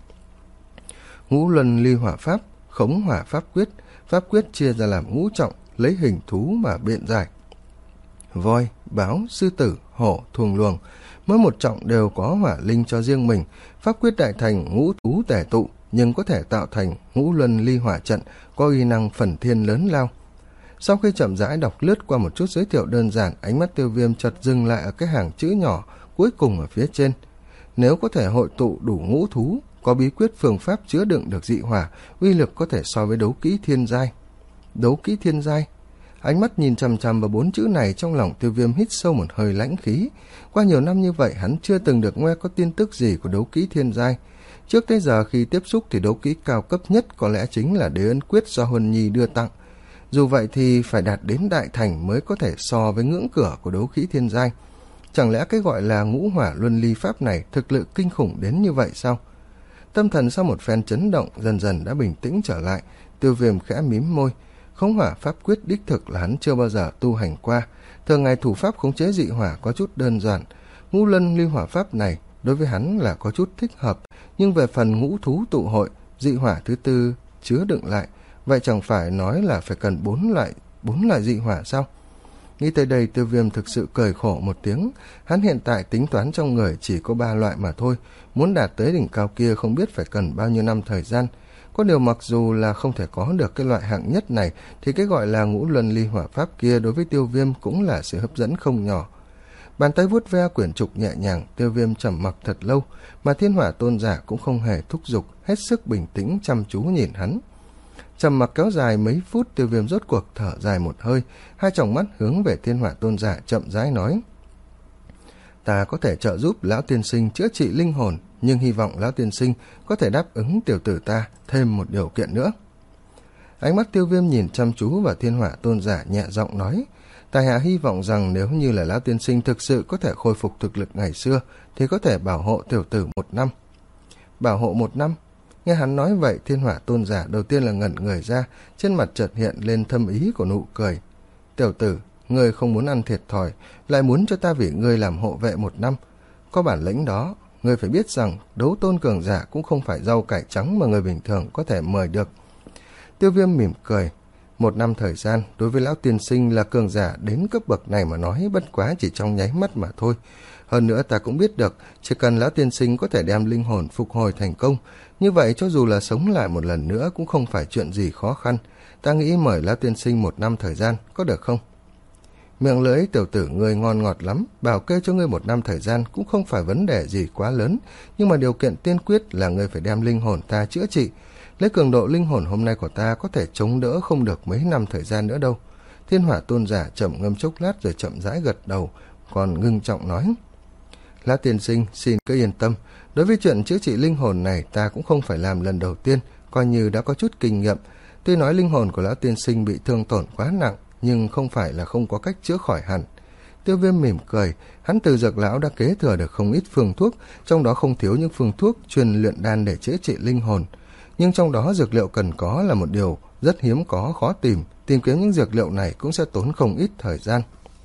Ngũ luân ly hỏa pháp, khống hỏa pháp quyết. Pháp quyết chia ra làm ngũ trọng, lấy hình thú mà biện giải. Voi, báo, sư tử, hổ, thuồng luồng, mỗi một trọng đều có hỏa linh cho riêng mình. Pháp quyết đại thành ngũ thú tề tụ, nhưng có thể tạo thành ngũ luân ly hỏa trận, có uy năng phần thiên lớn lao. Sau khi chậm rãi đọc lướt qua một chút giới thiệu đơn giản, ánh mắt Tiêu Viêm chợt dừng lại ở cái hàng chữ nhỏ cuối cùng ở phía trên. Nếu có thể hội tụ đủ ngũ thú, có bí quyết phương pháp chứa đựng được dị hỏa, uy lực có thể so với đấu kỹ thiên giai. Đấu kỹ thiên giai? Ánh mắt nhìn chằm chằm vào bốn chữ này, trong lòng Tiêu Viêm hít sâu một hơi lãnh khí. Qua nhiều năm như vậy, hắn chưa từng được nghe có tin tức gì của đấu kỹ thiên giai. Trước tới giờ khi tiếp xúc thì đấu kỹ cao cấp nhất có lẽ chính là Đế Ân Quyết do Huân Nhi đưa tặng. Dù vậy thì phải đạt đến đại thành mới có thể so với ngưỡng cửa của đấu kỹ thiên giai. Chẳng lẽ cái gọi là ngũ hỏa luân ly pháp này thực lực kinh khủng đến như vậy sao? Tâm thần sau một phen chấn động dần dần đã bình tĩnh trở lại. Tiêu Viêm khẽ mím môi. Khống hỏa pháp quyết đích thực là hắn chưa bao giờ tu hành qua. Thường ngày thủ pháp khống chế dị hỏa có chút đơn giản. Ngũ luân ly hỏa pháp này đối với hắn là có chút thích hợp, nhưng về phần ngũ thú tụ hội, dị hỏa thứ tư chứa đựng lại, vậy chẳng phải nói là phải cần bốn loại bốn loại dị hỏa sao? Nghĩ tới đây, Tiêu Viêm thực sự cười khổ một tiếng. Hắn hiện tại tính toán trong người chỉ có ba loại mà thôi, muốn đạt tới đỉnh cao kia không biết phải cần bao nhiêu năm thời gian. Có điều mặc dù là không thể có được cái loại hạng nhất này, thì cái gọi là ngũ luân ly hỏa pháp kia đối với Tiêu Viêm cũng là sự hấp dẫn không nhỏ. Bàn tay vuốt ve quyển trục nhẹ nhàng, Tiêu Viêm trầm mặc thật lâu, mà Thiên Hỏa Tôn Giả cũng không hề thúc giục, hết sức bình tĩnh chăm chú nhìn hắn. Trầm mặc kéo dài mấy phút, Tiêu Viêm rốt cuộc thở dài một hơi, hai tròng mắt hướng về Thiên Hỏa Tôn Giả chậm rãi nói: Ta có thể trợ giúp lão tiên sinh chữa trị linh hồn, nhưng hy vọng lão tiên sinh có thể đáp ứng tiểu tử ta thêm một điều kiện nữa. Ánh mắt Tiêu Viêm nhìn chăm chú vào Thiên Hỏa Tôn Giả, nhẹ giọng nói: Tài hạ hy vọng rằng nếu như là lão tiên sinh thực sự có thể khôi phục thực lực ngày xưa, thì có thể bảo hộ tiểu tử một năm. Bảo hộ một năm? Nghe hắn nói vậy, Thiên Hỏa Tôn Giả đầu tiên là ngẩn người ra, trên mặt chợt hiện lên thâm ý của nụ cười. Tiểu tử, ngươi không muốn ăn thiệt thòi, lại muốn cho ta vì ngươi làm hộ vệ một năm. Có bản lĩnh đó, ngươi phải biết rằng đấu tôn cường giả cũng không phải rau cải trắng mà người bình thường có thể mời được. Tiêu Viêm mỉm cười. Một năm thời gian, đối với lão tiên sinh là cường giả đến cấp bậc này mà nói bất quá chỉ trong nháy mắt mà thôi. Hơn nữa ta cũng biết được, chỉ cần lão tiên sinh có thể đem linh hồn phục hồi thành công, như vậy cho dù là sống lại một lần nữa cũng không phải chuyện gì khó khăn. Ta nghĩ mời lão tiên sinh một năm thời gian, có được không? Miệng lưỡi tiểu tử ngươi ngon ngọt lắm, bảo kê cho ngươi một năm thời gian cũng không phải vấn đề gì quá lớn, nhưng mà điều kiện tiên quyết là ngươi phải đem linh hồn ta chữa trị. Lấy cường độ linh hồn hôm nay của ta có thể chống đỡ không được mấy năm thời gian nữa đâu. Thiên Hỏa Tôn Giả chậm ngâm chốc lát rồi chậm rãi gật đầu, còn ngưng trọng nói: Lão tiên sinh xin cứ yên tâm, đối với chuyện chữa trị linh hồn này ta cũng không phải làm lần đầu tiên, coi như đã có chút kinh nghiệm. Tuy nói linh hồn của lão tiên sinh bị thương tổn quá nặng, nhưng không phải là không có cách chữa khỏi hẳn. Tiêu Viêm mỉm cười, hắn từ Dược lão đã kế thừa được không ít phương thuốc, trong đó không thiếu những phương thuốc chuyên luyện đan để chữa trị linh hồn. Nhưng trong đó dược liệu cần có là một điều rất hiếm có, khó tìm, tìm kiếm những dược liệu này cũng sẽ tốn không ít thời gian.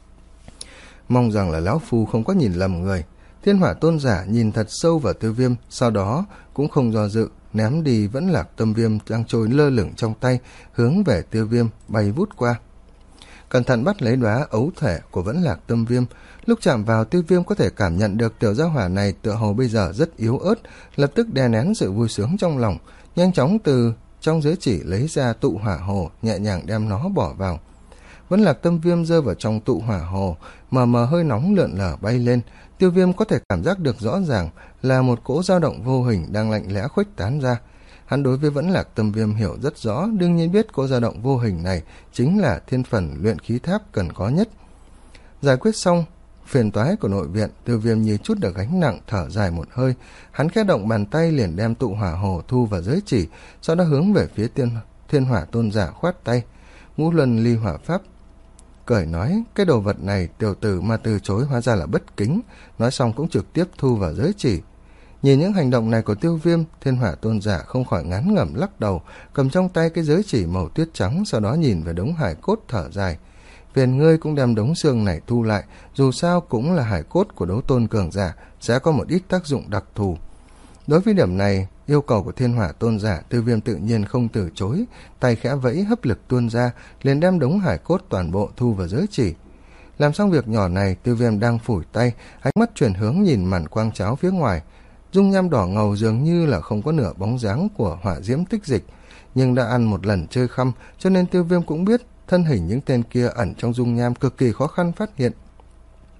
Mong rằng là lão phu không có nhìn lầm người. Thiên Hỏa Tôn Giả nhìn thật sâu vào Tiêu Viêm, sau đó cũng không do dự, ném đi vẫn lạc tâm viêm đang trôi lơ lửng trong tay, hướng về Tiêu Viêm bay vút qua. Cẩn thận bắt lấy đóa ấu thể của vẫn lạc tâm viêm, lúc chạm vào Tiêu Viêm có thể cảm nhận được tiểu gia hỏa này tựa hồ bây giờ rất yếu ớt, lập tức đè nén sự vui sướng trong lòng, nhanh chóng từ trong giới chỉ lấy ra tụ hỏa hồ, nhẹ nhàng đem nó bỏ vào. Vẫn lạc tâm viêm rơi vào trong tụ hỏa hồ, mờ mờ hơi nóng lượn lờ bay lên. Tiêu Viêm có thể cảm giác được rõ ràng là một cỗ dao động vô hình đang lạnh lẽ khuếch tán ra. Hắn đối với vẫn lạc tâm viêm hiểu rất rõ, đương nhiên biết cỗ dao động vô hình này chính là thiên phần luyện khí tháp cần có nhất. Giải quyết xong phiền toái của nội viện, Tiêu Viêm như chút được gánh nặng, thở dài một hơi. Hắn khẽ động bàn tay liền đem tụ hỏa hồ thu vào giới chỉ, sau đó hướng về phía tiên, Thiên Hỏa Tôn Giả khoát tay. Ngũ luân ly hỏa pháp cười nói: Cái đồ vật này tiểu tử mà từ chối hóa ra là bất kính. Nói xong cũng trực tiếp thu vào giới chỉ. Nhìn những hành động này của Tiêu Viêm, Thiên Hỏa Tôn Giả không khỏi ngán ngẩm lắc đầu, cầm trong tay cái giới chỉ màu tuyết trắng, sau đó nhìn về đống hải cốt thở dài. Phiền ngươi cũng đem đống xương này thu lại, dù sao cũng là hải cốt của đấu tôn cường giả, sẽ có một ít tác dụng đặc thù. Đối với điểm này, yêu cầu của Thiên Hỏa Tôn Giả, Tiêu Viêm tự nhiên không từ chối, tay khẽ vẫy hấp lực tuôn ra, liền đem đống hải cốt toàn bộ thu vào giới chỉ. Làm xong việc nhỏ này, Tiêu Viêm đang phủi tay, ánh mắt chuyển hướng nhìn màn quang cháo phía ngoài. Dung nham đỏ ngầu dường như là không có nửa bóng dáng của hỏa diễm tích dịch, nhưng đã ăn một lần chơi khăm, cho nên Tiêu Viêm cũng biết thân hình những tên kia ẩn trong dung nham cực kỳ khó khăn phát hiện.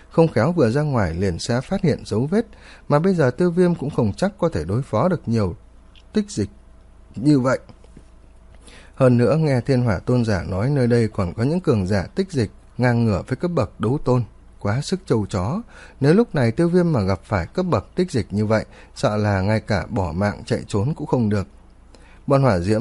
không khéo vừa ra ngoài liền sẽ phát hiện dấu vết, mà bây giờ Tiêu Viêm cũng không chắc có thể đối phó được nhiều tích dịch như vậy. Hơn nữa nghe Thiên Hỏa Tôn giả nói nơi đây còn có những cường giả tích dịch ngang ngửa với cấp bậc đấu tôn, quá sức trâu chó. Nếu lúc này Tiêu Viêm mà gặp phải cấp bậc tích dịch như vậy, sợ là ngay cả bỏ mạng chạy trốn cũng không được. Bọn hỏa diễm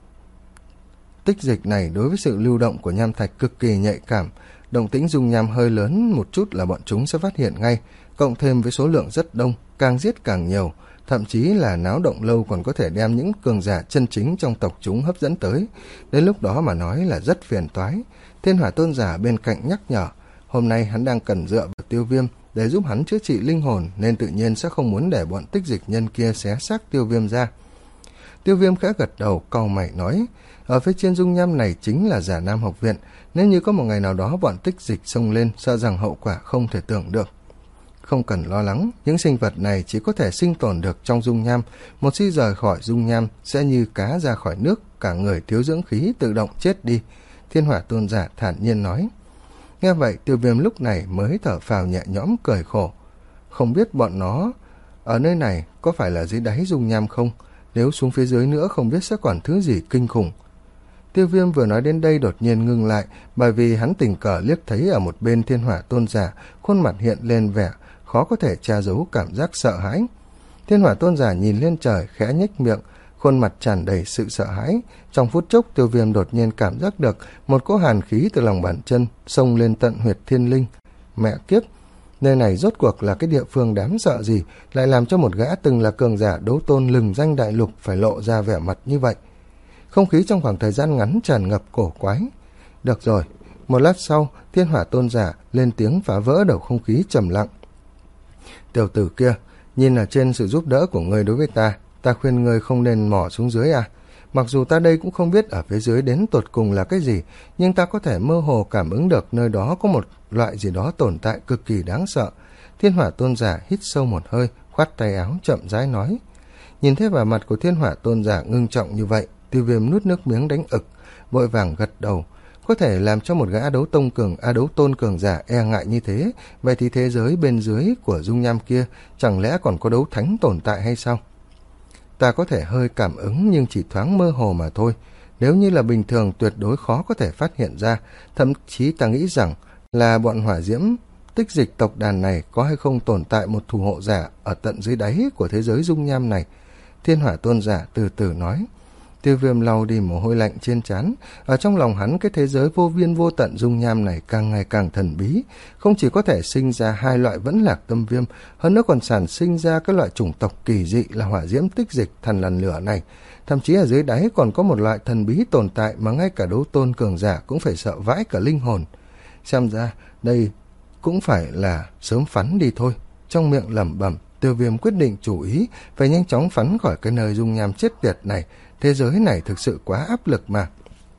tích dịch này đối với sự lưu động của nham thạch cực kỳ nhạy cảm, động tĩnh dung nham hơi lớn một chút là bọn chúng sẽ phát hiện ngay, cộng thêm với số lượng rất đông, càng giết càng nhiều, thậm chí là náo động lâu còn có thể đem những cường giả chân chính trong tộc chúng hấp dẫn tới. Đến lúc đó mà nói là rất phiền toái. Thiên Hỏa Tôn giả bên cạnh nhắc nhở, hôm nay hắn đang cần dựa vào Tiêu Viêm để giúp hắn chữa trị linh hồn, nên tự nhiên sẽ không muốn để bọn tích dịch nhân kia xé xác Tiêu Viêm ra. Tiêu Viêm khẽ gật đầu, cau mày nói, ở phía trên dung nham này chính là Giả Nam học viện, nếu như có một ngày nào đó bọn tích dịch xông lên, sợ rằng hậu quả không thể tưởng được. Không cần lo lắng, những sinh vật này chỉ có thể sinh tồn được trong dung nham, một khi rời khỏi dung nham sẽ như cá ra khỏi nước, cả người thiếu dưỡng khí tự động chết đi. Thiên Hỏa Tôn giả thản nhiên nói. Nghe vậy Tiêu Viêm lúc này mới thở phào nhẹ nhõm cười khổ. Không biết bọn nó ở nơi này có phải là dưới đáy dung nham không? Nếu xuống phía dưới nữa không biết sẽ còn thứ gì kinh khủng. Tiêu Viêm vừa nói đến đây đột nhiên ngưng lại, bởi vì hắn tình cờ liếc thấy ở một bên Thiên Hỏa Tôn giả, khuôn mặt hiện lên vẻ khó có thể che giấu cảm giác sợ hãi. Thiên Hỏa Tôn giả nhìn lên trời khẽ nhếch miệng, khuôn mặt tràn đầy sự sợ hãi. Trong phút chốc Tiêu Viêm đột nhiên cảm giác được một cỗ hàn khí từ lòng bàn chân xông lên tận huyệt thiên linh. Mẹ kiếp, nơi này rốt cuộc là cái địa phương đáng sợ gì, lại làm cho một gã từng là cường giả đấu tôn lừng danh đại lục phải lộ ra vẻ mặt như vậy. Không khí trong khoảng thời gian ngắn tràn ngập cổ quái. Được rồi, một lát sau Thiên Hỏa Tôn giả lên tiếng phá vỡ đầu không khí trầm lặng. Tiểu tử kia, nhìn ở trên sự giúp đỡ của ngươi đối với ta, ta khuyên ngươi không nên mò xuống dưới à. Mặc dù ta đây cũng không biết ở phía dưới đến tột cùng là cái gì, nhưng ta có thể mơ hồ cảm ứng được nơi đó có một loại gì đó tồn tại cực kỳ đáng sợ. Thiên Hỏa Tôn giả hít sâu một hơi, khoát tay áo chậm rãi nói. Nhìn thấy vẻ mặt của Thiên Hỏa Tôn giả ngưng trọng như vậy, Tiêu Viêm nuốt nước miếng đánh ực, vội vàng gật đầu. Có thể làm cho một gã đấu tông cường a đấu tôn cường giả e ngại như thế, vậy thì thế giới bên dưới của dung nham kia chẳng lẽ còn có đấu thánh tồn tại hay sao? Ta có thể hơi cảm ứng nhưng chỉ thoáng mơ hồ mà thôi, nếu như là bình thường tuyệt đối khó có thể phát hiện ra. Thậm chí ta nghĩ rằng là bọn hỏa diễm tích dịch tộc đàn này có hay không tồn tại một thủ hộ giả ở tận dưới đáy của thế giới dung nham này. Thiên Hỏa Tôn giả từ từ nói. Tiêu Viêm lau đi mồ hôi lạnh trên trán. Ở trong lòng hắn, cái thế giới vô biên vô tận dung nham này càng ngày càng thần bí, không chỉ có thể sinh ra hai loại vẫn lạc tâm viêm, hơn nữa còn sản sinh ra các loại chủng tộc kỳ dị là hỏa diễm tích dịch thần lằn lửa này. Thậm chí ở dưới đáy còn có một loại thần bí tồn tại mà ngay cả đấu tôn cường giả cũng phải sợ vãi cả linh hồn. Xem ra đây cũng phải là sớm phắn đi thôi. Trong miệng lẩm bẩm, Tiêu Viêm quyết định chủ ý phải nhanh chóng phắn khỏi cái nơi dung nham chết tiệt này. Thế giới này thực sự quá áp lực mà.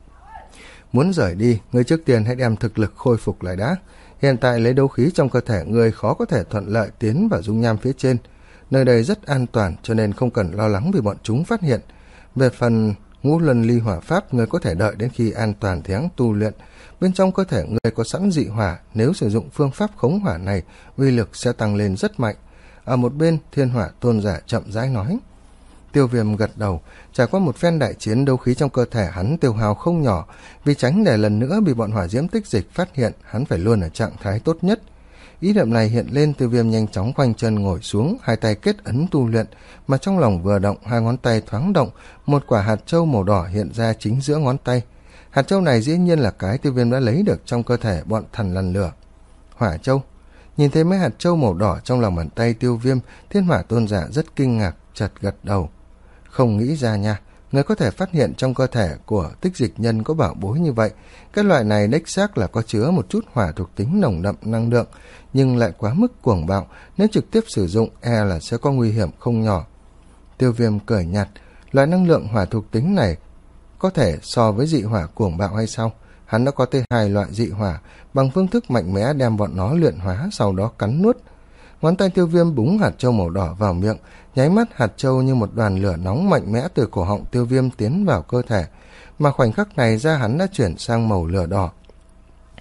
Muốn rời đi, ngươi trước tiên hãy đem thực lực khôi phục lại đã. Hiện tại lấy đấu khí trong cơ thể ngươi khó có thể thuận lợi tiến vào dung nham phía trên. Nơi đây rất an toàn cho nên không cần lo lắng vì bọn chúng phát hiện. Về phần ngũ luân ly hỏa pháp, ngươi có thể đợi đến khi an toàn thì hãng tu luyện. Bên trong cơ thể ngươi có sẵn dị hỏa, nếu sử dụng phương pháp khống hỏa này, uy lực sẽ tăng lên rất mạnh. Ở một bên, Thiên Hỏa Tôn giả chậm rãi nói. Tiêu Viêm gật đầu. Trải qua một phen đại chiến, đấu khí trong cơ thể hắn tiêu hao không nhỏ, vì tránh để lần nữa bị bọn hỏa diễm tích dịch phát hiện, hắn phải luôn ở trạng thái tốt nhất. Ý niệm này hiện lên, Tiêu Viêm nhanh chóng khoanh chân ngồi xuống, hai tay kết ấn tu luyện, mà trong lòng vừa động, hai ngón tay thoáng động, một quả hạt châu màu đỏ hiện ra chính giữa ngón tay. Hạt châu này dĩ nhiên là cái Tiêu Viêm đã lấy được trong cơ thể bọn thần lằn lửa. Hỏa châu. Nhìn thấy mấy hạt châu màu đỏ trong lòng bàn tay Tiêu Viêm, Thiên Hỏa Tôn giả rất kinh ngạc, chợt gật đầu. Không nghĩ ra nha, người có thể phát hiện trong cơ thể của tích dịch nhân có bảo bối như vậy. Cái loại này đích xác là có chứa một chút hỏa thuộc tính nồng đậm năng lượng, nhưng lại quá mức cuồng bạo, nếu trực tiếp sử dụng e là sẽ có nguy hiểm không nhỏ. Tiêu Viêm cười nhạt, loại năng lượng hỏa thuộc tính này có thể so với dị hỏa cuồng bạo hay sao? Hắn đã có tới hai loại dị hỏa, bằng phương thức mạnh mẽ đem bọn nó luyện hóa, sau đó cắn nuốt. Ngón tay Tiêu Viêm búng hạt châu màu đỏ vào miệng, nháy mắt hạt châu như một đoàn lửa nóng mạnh mẽ từ cổ họng Tiêu Viêm tiến vào cơ thể, mà khoảnh khắc này da hắn đã chuyển sang màu lửa đỏ.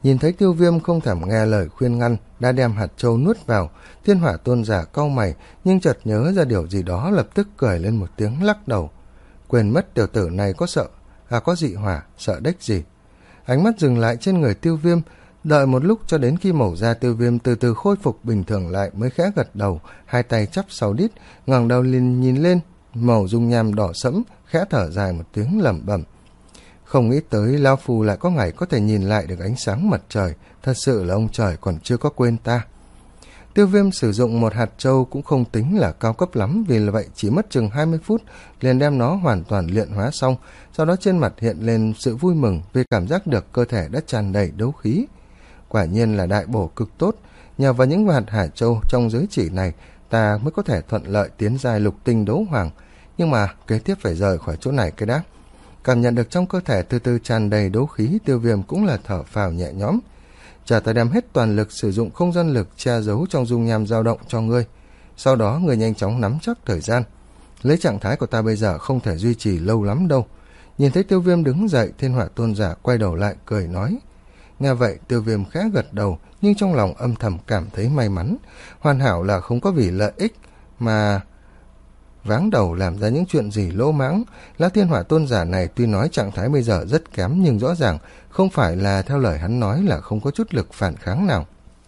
Nhìn thấy Tiêu Viêm không thèm nghe lời khuyên ngăn, đã đem hạt châu nuốt vào, Thiên Hỏa Tôn giả cau mày, nhưng chợt nhớ ra điều gì đó, lập tức cười lên một tiếng lắc đầu. Quên mất tiểu tử này có sợ, à có dị hỏa, sợ đếch gì. Ánh mắt dừng lại trên người Tiêu Viêm, đợi một lúc cho đến khi màu da Tiêu Viêm từ từ khôi phục bình thường lại mới khẽ gật đầu, hai tay chắp sau đít, ngẩng đầu lên nhìn lên, màu dung nham đỏ sẫm, khẽ thở dài một tiếng lẩm bẩm. Không nghĩ tới lão phu lại có ngày có thể nhìn lại được ánh sáng mặt trời, thật sự là ông trời còn chưa có quên ta. Tiêu Viêm sử dụng một hạt châu cũng không tính là cao cấp lắm, vì vậy chỉ mất chừng hai mươi phút liền đem nó hoàn toàn luyện hóa xong, sau đó trên mặt hiện lên sự vui mừng vì cảm giác được cơ thể đã tràn đầy đấu khí. Quả nhiên là đại bổ cực tốt, nhờ vào những hạt hạt châu trong giới chỉ này ta mới có thể thuận lợi tiến giai lục tinh đấu hoàng, nhưng mà kế tiếp phải rời khỏi chỗ này cái đã. Cảm nhận được trong cơ thể từ từ tràn đầy đấu khí, Tiêu Viêm cũng là thở phào nhẹ nhõm. Chờ ta đem hết toàn lực sử dụng không gian lực che giấu trong dung nham dao động cho ngươi, sau đó ngươi nhanh chóng nắm chắc thời gian. Lấy trạng thái của ta bây giờ không thể duy trì lâu lắm đâu. Nhìn thấy Tiêu Viêm đứng dậy, Thiên Hỏa Tôn giả quay đầu lại cười nói. Nghe vậy Tiêu Viêm khẽ gật đầu, nhưng trong lòng âm thầm cảm thấy may mắn. Hoàn hảo là không có vì lợi ích mà váng đầu làm ra những chuyện gì lỗ mãng. Lão Thiên Hỏa Tôn giả này tuy nói trạng thái bây giờ rất kém, nhưng rõ ràng không phải là theo lời hắn nói là không có chút lực phản kháng nào.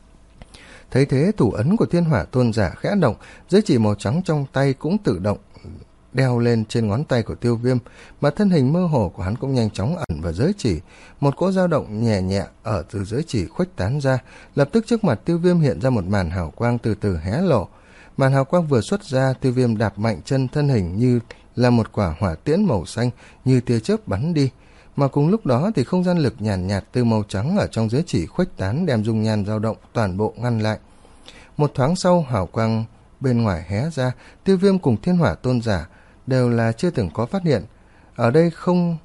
Thấy thế, thủ ấn của Thiên Hỏa Tôn giả khẽ động, giới chỉ màu trắng trong tay cũng tự động đeo lên trên ngón tay của Tiêu Viêm, mà thân hình mơ hồ của hắn cũng nhanh chóng ẩn vào giới chỉ. Một cỗ dao động nhẹ nhẹ ở từ giới chỉ khuếch tán ra, lập tức trước mặt Tiêu Viêm hiện ra một màn hào quang từ từ hé lộ. Màn hào quang vừa xuất ra, Tiêu Viêm đạp mạnh chân, thân hình như là một quả hỏa tiễn màu xanh như tia chớp bắn đi, mà cùng lúc đó thì không gian lực nhàn nhạt, nhạt từ màu trắng ở trong giới chỉ khuếch tán đem dung nhan dao động toàn bộ ngăn lại. Một thoáng sau, hào quang bên ngoài hé ra, Tiêu Viêm cùng Thiên Hỏa Tôn giả đều là chưa từng có phát hiện. Ở đây không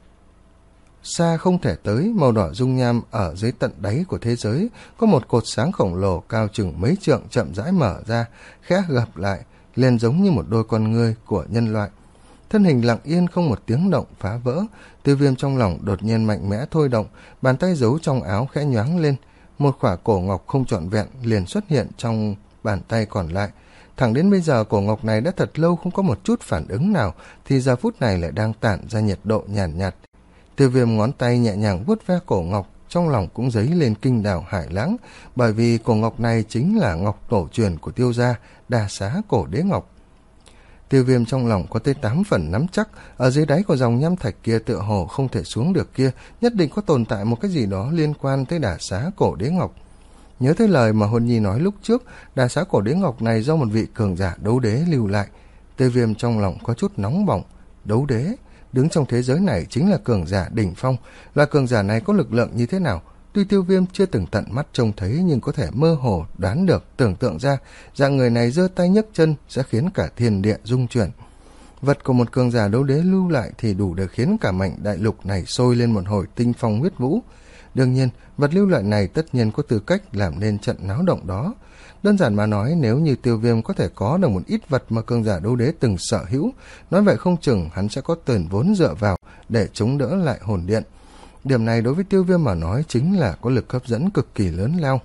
xa không thể tới, màu đỏ dung nham ở dưới tận đáy của thế giới có một cột sáng khổng lồ cao chừng mấy trượng chậm rãi mở ra, khẽ gập lại, liền giống như một đôi con ngươi của nhân loại. Thân hình lặng yên không một tiếng động phá vỡ. Tiêu Viêm trong lòng đột nhiên mạnh mẽ thôi động, bàn tay giấu trong áo khẽ nhoáng lên, một khỏa cổ ngọc không trọn vẹn liền xuất hiện trong bàn tay còn lại. Thẳng đến bây giờ cổ ngọc này đã thật lâu không có một chút phản ứng nào, thì giờ phút này lại đang tản ra nhiệt độ nhàn nhạt, nhạt. Tiêu Viêm ngón tay nhẹ nhàng vuốt ve cổ ngọc, trong lòng cũng dấy lên kinh đảo hải lãng, bởi vì cổ ngọc này chính là ngọc tổ truyền của Tiêu gia, Đà Xá Cổ Đế Ngọc. Tiêu Viêm trong lòng có tới tám phần nắm chắc, ở dưới đáy của dòng nham thạch kia tựa hồ không thể xuống được kia, nhất định có tồn tại một cái gì đó liên quan tới Đà Xá Cổ Đế Ngọc. Nhớ tới lời mà Hồn Nhi nói lúc trước, Đà Xá Cổ Đế Ngọc này do một vị cường giả đấu đế lưu lại. Tiêu Viêm trong lòng có chút nóng bỏng. Đấu đế đứng trong thế giới này chính là cường giả đỉnh phong, là cường giả này có lực lượng như thế nào? Tuy Tiêu Viêm chưa từng tận mắt trông thấy, nhưng có thể mơ hồ đoán được, tưởng tượng ra dạng người này giơ tay nhấc chân sẽ khiến cả thiên địa rung chuyển. Vật của một cường giả đấu đế lưu lại thì đủ để khiến cả mảnh đại lục này sôi lên một hồi tinh phong huyết vũ. Đương nhiên, vật lưu lại này tất nhiên có tư cách làm nên trận náo động đó. Đơn giản mà nói, nếu như Tiêu Viêm có thể có được một ít vật mà cường giả đấu đế từng sở hữu, nói vậy không chừng hắn sẽ có tiền vốn dựa vào để chống đỡ lại hồn điện. Điểm này đối với Tiêu Viêm mà nói chính là có lực hấp dẫn cực kỳ lớn lao.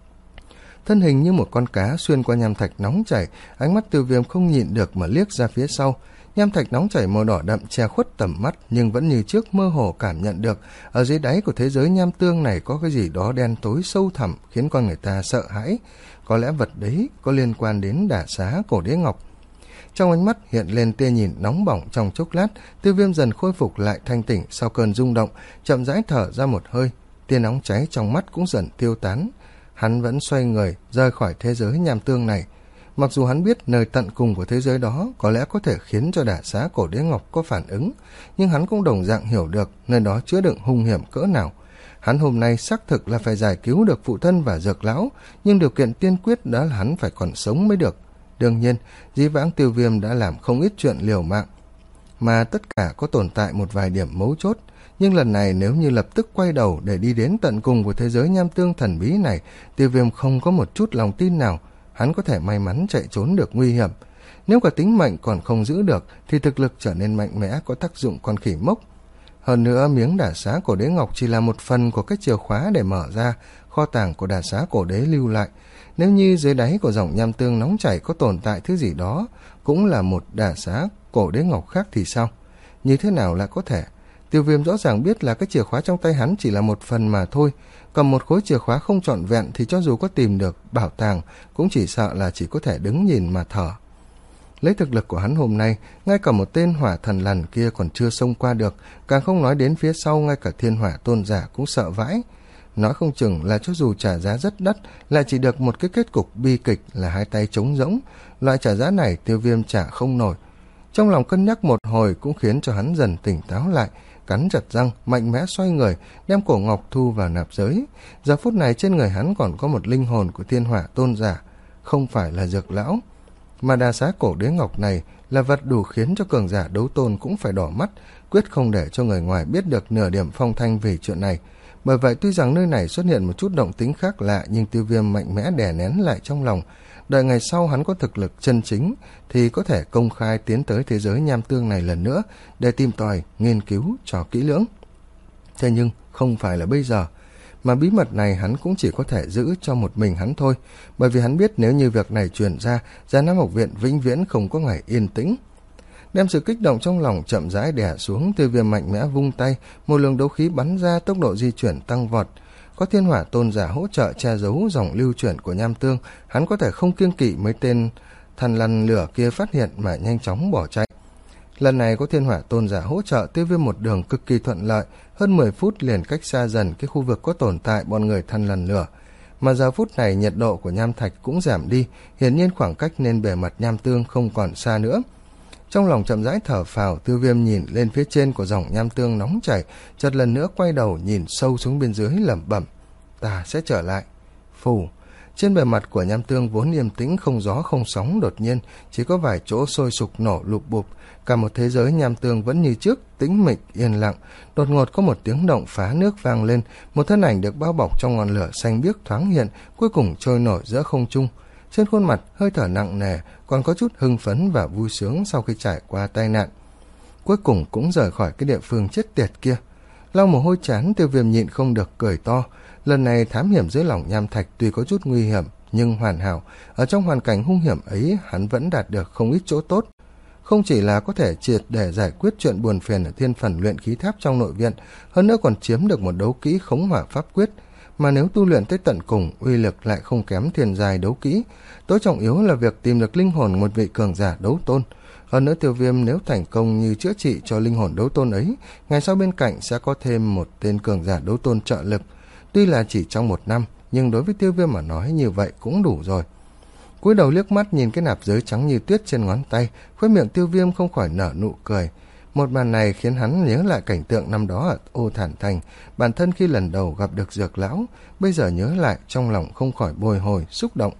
Thân hình như một con cá xuyên qua nham thạch nóng chảy, ánh mắt Tiêu Viêm không nhịn được mà liếc ra phía sau. Nham thạch nóng chảy màu đỏ đậm che khuất tầm mắt, nhưng vẫn như trước mơ hồ cảm nhận được ở dưới đáy của thế giới nham tương này có cái gì đó đen tối sâu thẳm khiến con người ta sợ hãi. Có lẽ vật đấy có liên quan đến Đà Xá Cổ Đế Ngọc. Trong ánh mắt hiện lên tia nhìn nóng bỏng, trong chốc lát Tiêu Viêm dần khôi phục lại thanh tỉnh sau cơn rung động, chậm rãi thở ra một hơi, tia nóng cháy trong mắt cũng dần tiêu tán. Hắn vẫn xoay người rời khỏi thế giới nham tương này. Mặc dù hắn biết nơi tận cùng của thế giới đó có lẽ có thể khiến cho Đà Xá Cổ Đế Ngọc có phản ứng, nhưng hắn cũng đồng dạng hiểu được nơi đó chứa đựng hung hiểm cỡ nào. Hắn hôm nay xác thực là phải giải cứu được phụ thân và Dược lão, nhưng điều kiện tiên quyết đó là hắn phải còn sống mới được. Đương nhiên, dĩ vãng Tiêu Viêm đã làm không ít chuyện liều mạng, mà tất cả có tồn tại một vài điểm mấu chốt. Nhưng lần này nếu như lập tức quay đầu để đi đến tận cùng của thế giới nham tương thần bí này, Tiêu Viêm không có một chút lòng tin nào hắn có thể may mắn chạy trốn được nguy hiểm. Nếu cả tính mệnh còn không giữ được thì thực lực trở nên mạnh mẽ có tác dụng con khỉ mốc. Hơn nữa, miếng đà xá cổ đế ngọc chỉ là một phần của cái chìa khóa để mở ra kho tàng của đà xá cổ đế lưu lại. Nếu như dưới đáy của dòng nham tương nóng chảy có tồn tại thứ gì đó, cũng là một đà xá cổ đế ngọc khác thì sao? Như thế nào lại có thể? Tiêu Viêm rõ ràng biết là cái chìa khóa trong tay hắn chỉ là một phần mà thôi. Cầm một khối chìa khóa không trọn vẹn thì cho dù có tìm được bảo tàng, cũng chỉ sợ là chỉ có thể đứng nhìn mà thở. Lấy thực lực của hắn hôm nay, ngay cả một tên hỏa thần lằn kia còn chưa xông qua được, càng không nói đến phía sau ngay cả thiên hỏa tôn giả cũng sợ vãi. Nói không chừng là cho dù trả giá rất đắt, lại chỉ được một cái kết cục bi kịch là hai tay trống rỗng. Loại trả giá này Tiêu Viêm trả không nổi. Trong lòng cân nhắc một hồi cũng khiến cho hắn dần tỉnh táo lại, cắn chặt răng, mạnh mẽ xoay người, đem cổ ngọc thu vào nạp giới. Giờ phút này trên người hắn còn có một linh hồn của thiên hỏa tôn giả, không phải là Dược lão. Mà đà xá cổ đế ngọc này là vật đủ khiến cho cường giả đấu tôn cũng phải đỏ mắt, quyết không để cho người ngoài biết được nửa điểm phong thanh về chuyện này. Bởi vậy tuy rằng nơi này xuất hiện một chút động tính khác lạ, nhưng Tiêu Viêm mạnh mẽ đè nén lại trong lòng. Đợi ngày sau hắn có thực lực chân chính thì có thể công khai tiến tới thế giới nham tương này lần nữa để tìm tòi, nghiên cứu cho kỹ lưỡng. Thế nhưng không phải là bây giờ, mà bí mật này hắn cũng chỉ có thể giữ cho một mình hắn thôi, bởi vì hắn biết nếu như việc này truyền ra, Già Nam học viện vĩnh viễn không có ngày yên tĩnh. Đem sự kích động trong lòng chậm rãi đè xuống, Tiêu Viêm mạnh mẽ vung tay, một luồng đấu khí bắn ra, tốc độ di chuyển tăng vọt. Có thiên hỏa tôn giả hỗ trợ che giấu dòng lưu chuyển của nham tương, hắn có thể không kiêng kỵ mấy tên thần lằn lửa kia phát hiện mà nhanh chóng bỏ chạy. Lần này có thiên hỏa tôn giả hỗ trợ, Tiêu Viêm một đường cực kỳ thuận lợi, hơn mười phút liền cách xa dần cái khu vực có tồn tại bọn người thần lằn lửa. Mà giờ phút này nhiệt độ của nham thạch cũng giảm đi, hiển nhiên khoảng cách nên bề mặt nham tương không còn xa nữa. Trong lòng chậm rãi thở phào, Tiêu Viêm nhìn lên phía trên của dòng nham tương nóng chảy, chợt lần nữa quay đầu nhìn sâu xuống bên dưới lẩm bẩm: ta sẽ trở lại. Phù. Trên bề mặt của nham tương vốn yên tĩnh không gió không sóng, đột nhiên chỉ có vài chỗ sôi sục nổ lụp bụp, cả một thế giới nham tương vẫn như trước, tĩnh mịch yên lặng. Đột ngột có một tiếng động phá nước vang lên, một thân ảnh được bao bọc trong ngọn lửa xanh biếc thoáng hiện, cuối cùng trôi nổi giữa không trung. Trên khuôn mặt hơi thở nặng nề, còn có chút hưng phấn và vui sướng sau khi trải qua tai nạn. Cuối cùng cũng rời khỏi cái địa phương chết tiệt kia. Lau mồ hôi chán, Tiêu Viêm nhịn không được cười to. Lần này thám hiểm dưới lòng nham thạch tuy có chút nguy hiểm nhưng hoàn hảo, ở trong hoàn cảnh hung hiểm ấy hắn vẫn đạt được không ít chỗ tốt. Không chỉ là có thể triệt để giải quyết chuyện buồn phiền ở thiên phần luyện khí tháp trong nội viện, hơn nữa còn chiếm được một đấu kỹ khống hỏa pháp quyết, mà nếu tu luyện tới tận cùng, uy lực lại không kém thiên giai đấu kỹ. Tối trọng yếu là việc tìm được linh hồn một vị cường giả đấu tôn. Hơn nữa Tiêu Viêm nếu thành công như chữa trị cho linh hồn đấu tôn ấy, ngày sau bên cạnh sẽ có thêm một tên cường giả đấu tôn trợ lực. Tuy là chỉ trong một năm, nhưng đối với Tiêu Viêm mà nói như vậy cũng đủ rồi. Cúi đầu liếc mắt nhìn cái nạp giới trắng như tuyết trên ngón tay, khóe miệng Tiêu Viêm không khỏi nở nụ cười. Một màn này khiến hắn nhớ lại cảnh tượng năm đó ở Ô Thản Thành, bản thân khi lần đầu gặp được Dược lão, bây giờ nhớ lại trong lòng không khỏi bồi hồi, xúc động.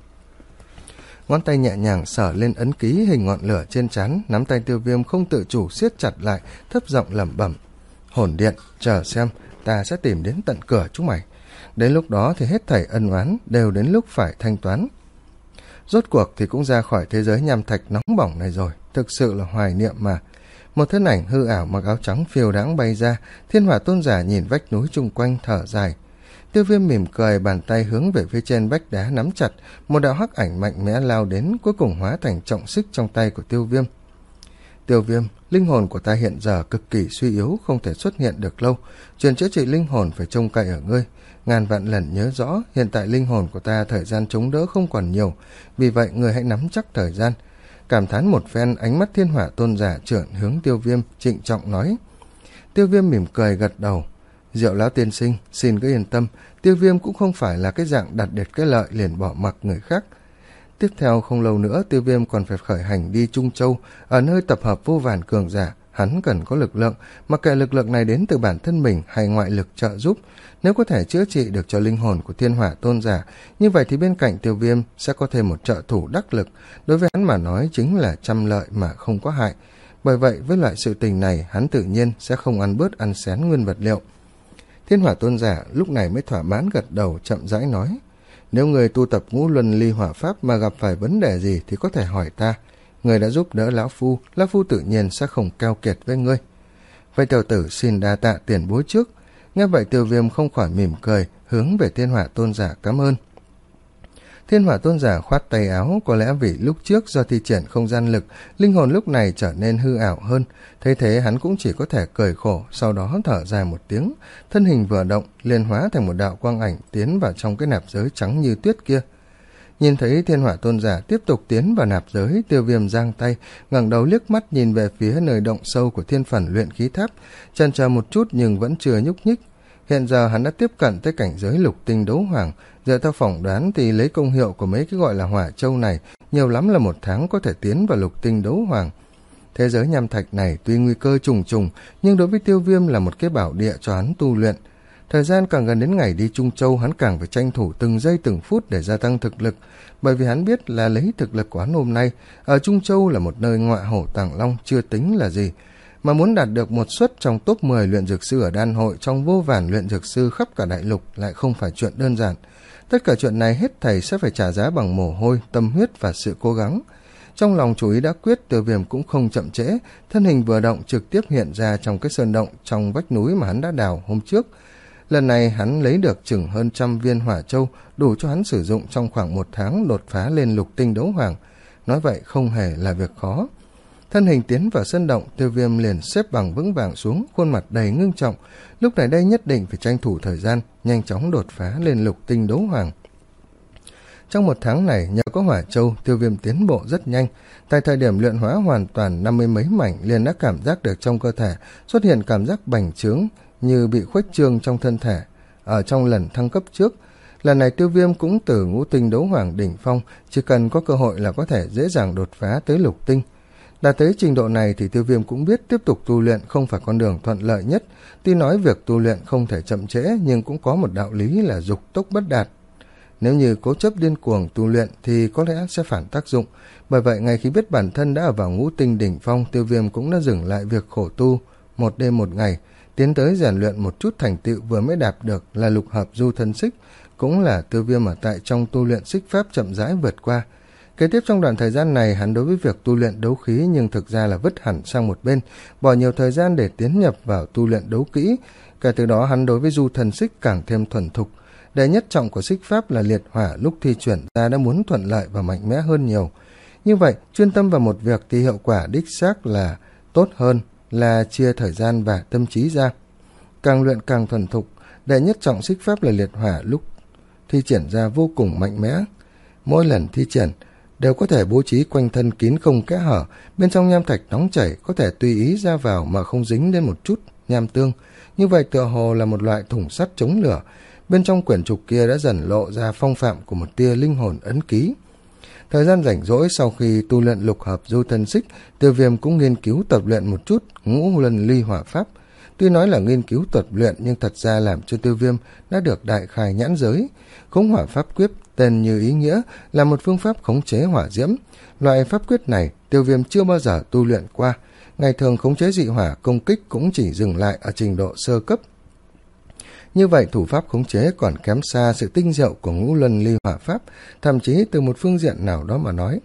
Ngón tay nhẹ nhàng sờ lên ấn ký hình ngọn lửa trên trán, nắm tay Tiêu Viêm không tự chủ siết chặt lại, thấp giọng lẩm bẩm: hồn điện, chờ xem, ta sẽ tìm đến tận cửa chúng mày. Đến lúc đó thì hết thảy ân oán đều đến lúc phải thanh toán. Rốt cuộc thì cũng ra khỏi thế giới nham thạch nóng bỏng này rồi, thực sự là hoài niệm mà. Một thân ảnh hư ảo mặc áo trắng phiêu đáng bay ra, thiên hỏa tôn giả nhìn vách núi chung quanh thở dài. Tiêu Viêm mỉm cười, bàn tay hướng về phía trên vách đá nắm chặt, một đạo hắc ảnh mạnh mẽ lao đến, cuối cùng hóa thành trọng xích trong tay của Tiêu Viêm. Tiêu Viêm, linh hồn của ta hiện giờ cực kỳ suy yếu, không thể xuất hiện được lâu, chuyện chữa trị linh hồn phải trông cậy ở ngươi. Ngàn vạn lần nhớ rõ, hiện tại linh hồn của ta thời gian chống đỡ không còn nhiều, vì vậy ngươi hãy nắm chắc thời gian. Cảm thán một phen, ánh mắt thiên hỏa tôn giả trợn hướng Tiêu Viêm, trịnh trọng nói. Tiêu Viêm mỉm cười gật đầu. Diệu lão tiên sinh, xin cứ yên tâm, Tiêu Viêm cũng không phải là cái dạng đặt đệt cái lợi liền bỏ mặc người khác. Tiếp theo không lâu nữa, Tiêu Viêm còn phải khởi hành đi Trung Châu, ở nơi tập hợp vô vàn cường giả. Hắn cần có lực lượng, mặc kệ lực lượng này đến từ bản thân mình hay ngoại lực trợ giúp. Nếu có thể chữa trị được cho linh hồn của thiên hỏa tôn giả, như vậy thì bên cạnh Tiêu Viêm sẽ có thêm một trợ thủ đắc lực. Đối với hắn mà nói chính là trăm lợi mà không có hại. Bởi vậy với loại sự tình này, hắn tự nhiên sẽ không ăn bớt ăn xén nguyên vật liệu. Thiên hỏa tôn giả lúc này mới thỏa mãn gật đầu, chậm rãi nói: nếu người tu tập ngũ luân ly hỏa pháp mà gặp phải vấn đề gì thì có thể hỏi ta. Người đã giúp đỡ lão phu, lão phu tự nhiên sẽ không keo kiệt với ngươi. Vậy tiểu tử xin đa tạ tiền bối trước. Nghe vậy Tiêu Viêm không khỏi mỉm cười, hướng về Thiên Hỏa Tôn giả cảm ơn. Thiên Hỏa Tôn giả khoát tay áo, có lẽ vì lúc trước do thi triển không gian lực, linh hồn lúc này trở nên hư ảo hơn. Thế thế hắn cũng chỉ có thể cười khổ, sau đó thở dài một tiếng, thân hình vừa động, liền hóa thành một đạo quang ảnh tiến vào trong cái nạp giới trắng như tuyết kia. Nhìn thấy Thiên Hỏa Tôn giả tiếp tục tiến vào nạp giới, Tiêu Viêm giang tay, ngẩng đầu liếc mắt nhìn về phía nơi động sâu của thiên phần luyện khí tháp, chần chờ một chút nhưng vẫn chưa nhúc nhích. Hiện giờ hắn đã tiếp cận tới cảnh giới lục tinh đấu hoàng, dựa theo phỏng đoán thì lấy công hiệu của mấy cái gọi là hỏa châu này, nhiều lắm là một tháng có thể tiến vào lục tinh đấu hoàng. Thế giới nham thạch này tuy nguy cơ trùng trùng, nhưng đối với Tiêu Viêm là một cái bảo địa cho hắn tu luyện. Thời gian càng gần đến ngày đi Trung Châu, hắn càng phải tranh thủ từng giây từng phút để gia tăng thực lực, bởi vì hắn biết là lấy thực lực của hắn hôm nay, ở Trung Châu là một nơi ngọa hổ tàng long chưa tính là gì, mà muốn đạt được một suất trong top mười luyện dược sư ở đan hội trong vô vàn luyện dược sư khắp cả đại lục lại không phải chuyện đơn giản. Tất cả chuyện này hết thảy sẽ phải trả giá bằng mồ hôi, tâm huyết và sự cố gắng. Trong lòng chủ ý đã quyết, Tiêu Viêm cũng không chậm trễ, thân hình vừa động trực tiếp hiện ra trong cái sơn động trong vách núi mà hắn đã đào hôm trước. Lần này hắn lấy được chừng hơn trăm viên hỏa châu, đủ cho hắn sử dụng trong khoảng một tháng đột phá lên lục tinh đấu hoàng. Nói vậy không hề là việc khó. Thân hình tiến vào sân động, Tiêu Viêm liền xếp bằng vững vàng xuống, khuôn mặt đầy ngưng trọng. Lúc này đây nhất định phải tranh thủ thời gian, nhanh chóng đột phá lên lục tinh đấu hoàng. Trong một tháng này, nhờ có hỏa châu, Tiêu Viêm tiến bộ rất nhanh. Tại thời điểm luyện hóa hoàn toàn năm mươi mấy mảnh, liền đã cảm giác được trong cơ thể xuất hiện cảm giác bành trướng như bị khuếch trương trong thân thể. Ở trong lần thăng cấp trước, lần này Tiêu Viêm cũng từ ngũ tinh đấu hoàng đỉnh phong, chỉ cần có cơ hội là có thể dễ dàng đột phá tới lục tinh. Đạt tới trình độ này thì Tiêu Viêm cũng biết tiếp tục tu luyện không phải con đường thuận lợi nhất. Tuy nói việc tu luyện không thể chậm trễ, nhưng cũng có một đạo lý là dục tốc bất đạt. Nếu như cố chấp điên cuồng tu luyện thì có lẽ sẽ phản tác dụng. Bởi vậy ngay khi biết bản thân đã ở vào ngũ tinh đỉnh phong, Tiêu Viêm cũng đã dừng lại việc khổ tu một đêm một ngày, tiến tới rèn luyện một chút thành tựu vừa mới đạt được là lục hợp du thân xích, cũng là Tiêu Viêm ở tại trong tu luyện xích pháp chậm rãi vượt qua. Kế tiếp trong đoạn thời gian này, hắn đối với việc tu luyện đấu khí nhưng thực ra là vứt hẳn sang một bên, bỏ nhiều thời gian để tiến nhập vào tu luyện đấu kỹ. Kể từ đó hắn đối với du thần xích càng thêm thuần thục. Đệ nhất trọng của xích pháp là liệt hỏa, lúc thi chuyển ra đã muốn thuận lợi và mạnh mẽ hơn nhiều. Như vậy, chuyên tâm vào một việc thì hiệu quả đích xác là tốt hơn là chia thời gian và tâm trí ra. Càng luyện càng thuần thục, đệ nhất trọng xích pháp là liệt hỏa lúc thi triển ra vô cùng mạnh mẽ. Mỗi lần thi triển đều có thể bố trí quanh thân kín không kẽ hở, bên trong nham thạch nóng chảy có thể tùy ý ra vào mà không dính lên một chút nham tương. Như vậy tựa hồ là một loại thùng sắt chống lửa. Bên trong quyển trục kia đã dần lộ ra phong phạm của một tia linh hồn ấn ký. Thời gian rảnh rỗi sau khi tu luyện lục hợp du thân xích, Tiêu Viêm cũng nghiên cứu tập luyện một chút ngũ luân ly hỏa pháp. Tuy nói là nghiên cứu tập luyện nhưng thật ra làm cho Tiêu Viêm đã được đại khai nhãn giới. Khống hỏa pháp quyết tên như ý nghĩa là một phương pháp khống chế hỏa diễm. Loại pháp quyết này Tiêu Viêm chưa bao giờ tu luyện qua. Ngày thường khống chế dị hỏa công kích cũng chỉ dừng lại ở trình độ sơ cấp. Như vậy thủ pháp khống chế còn kém xa sự tinh diệu của ngũ luân ly hỏa pháp, thậm chí từ một phương diện nào đó mà nói.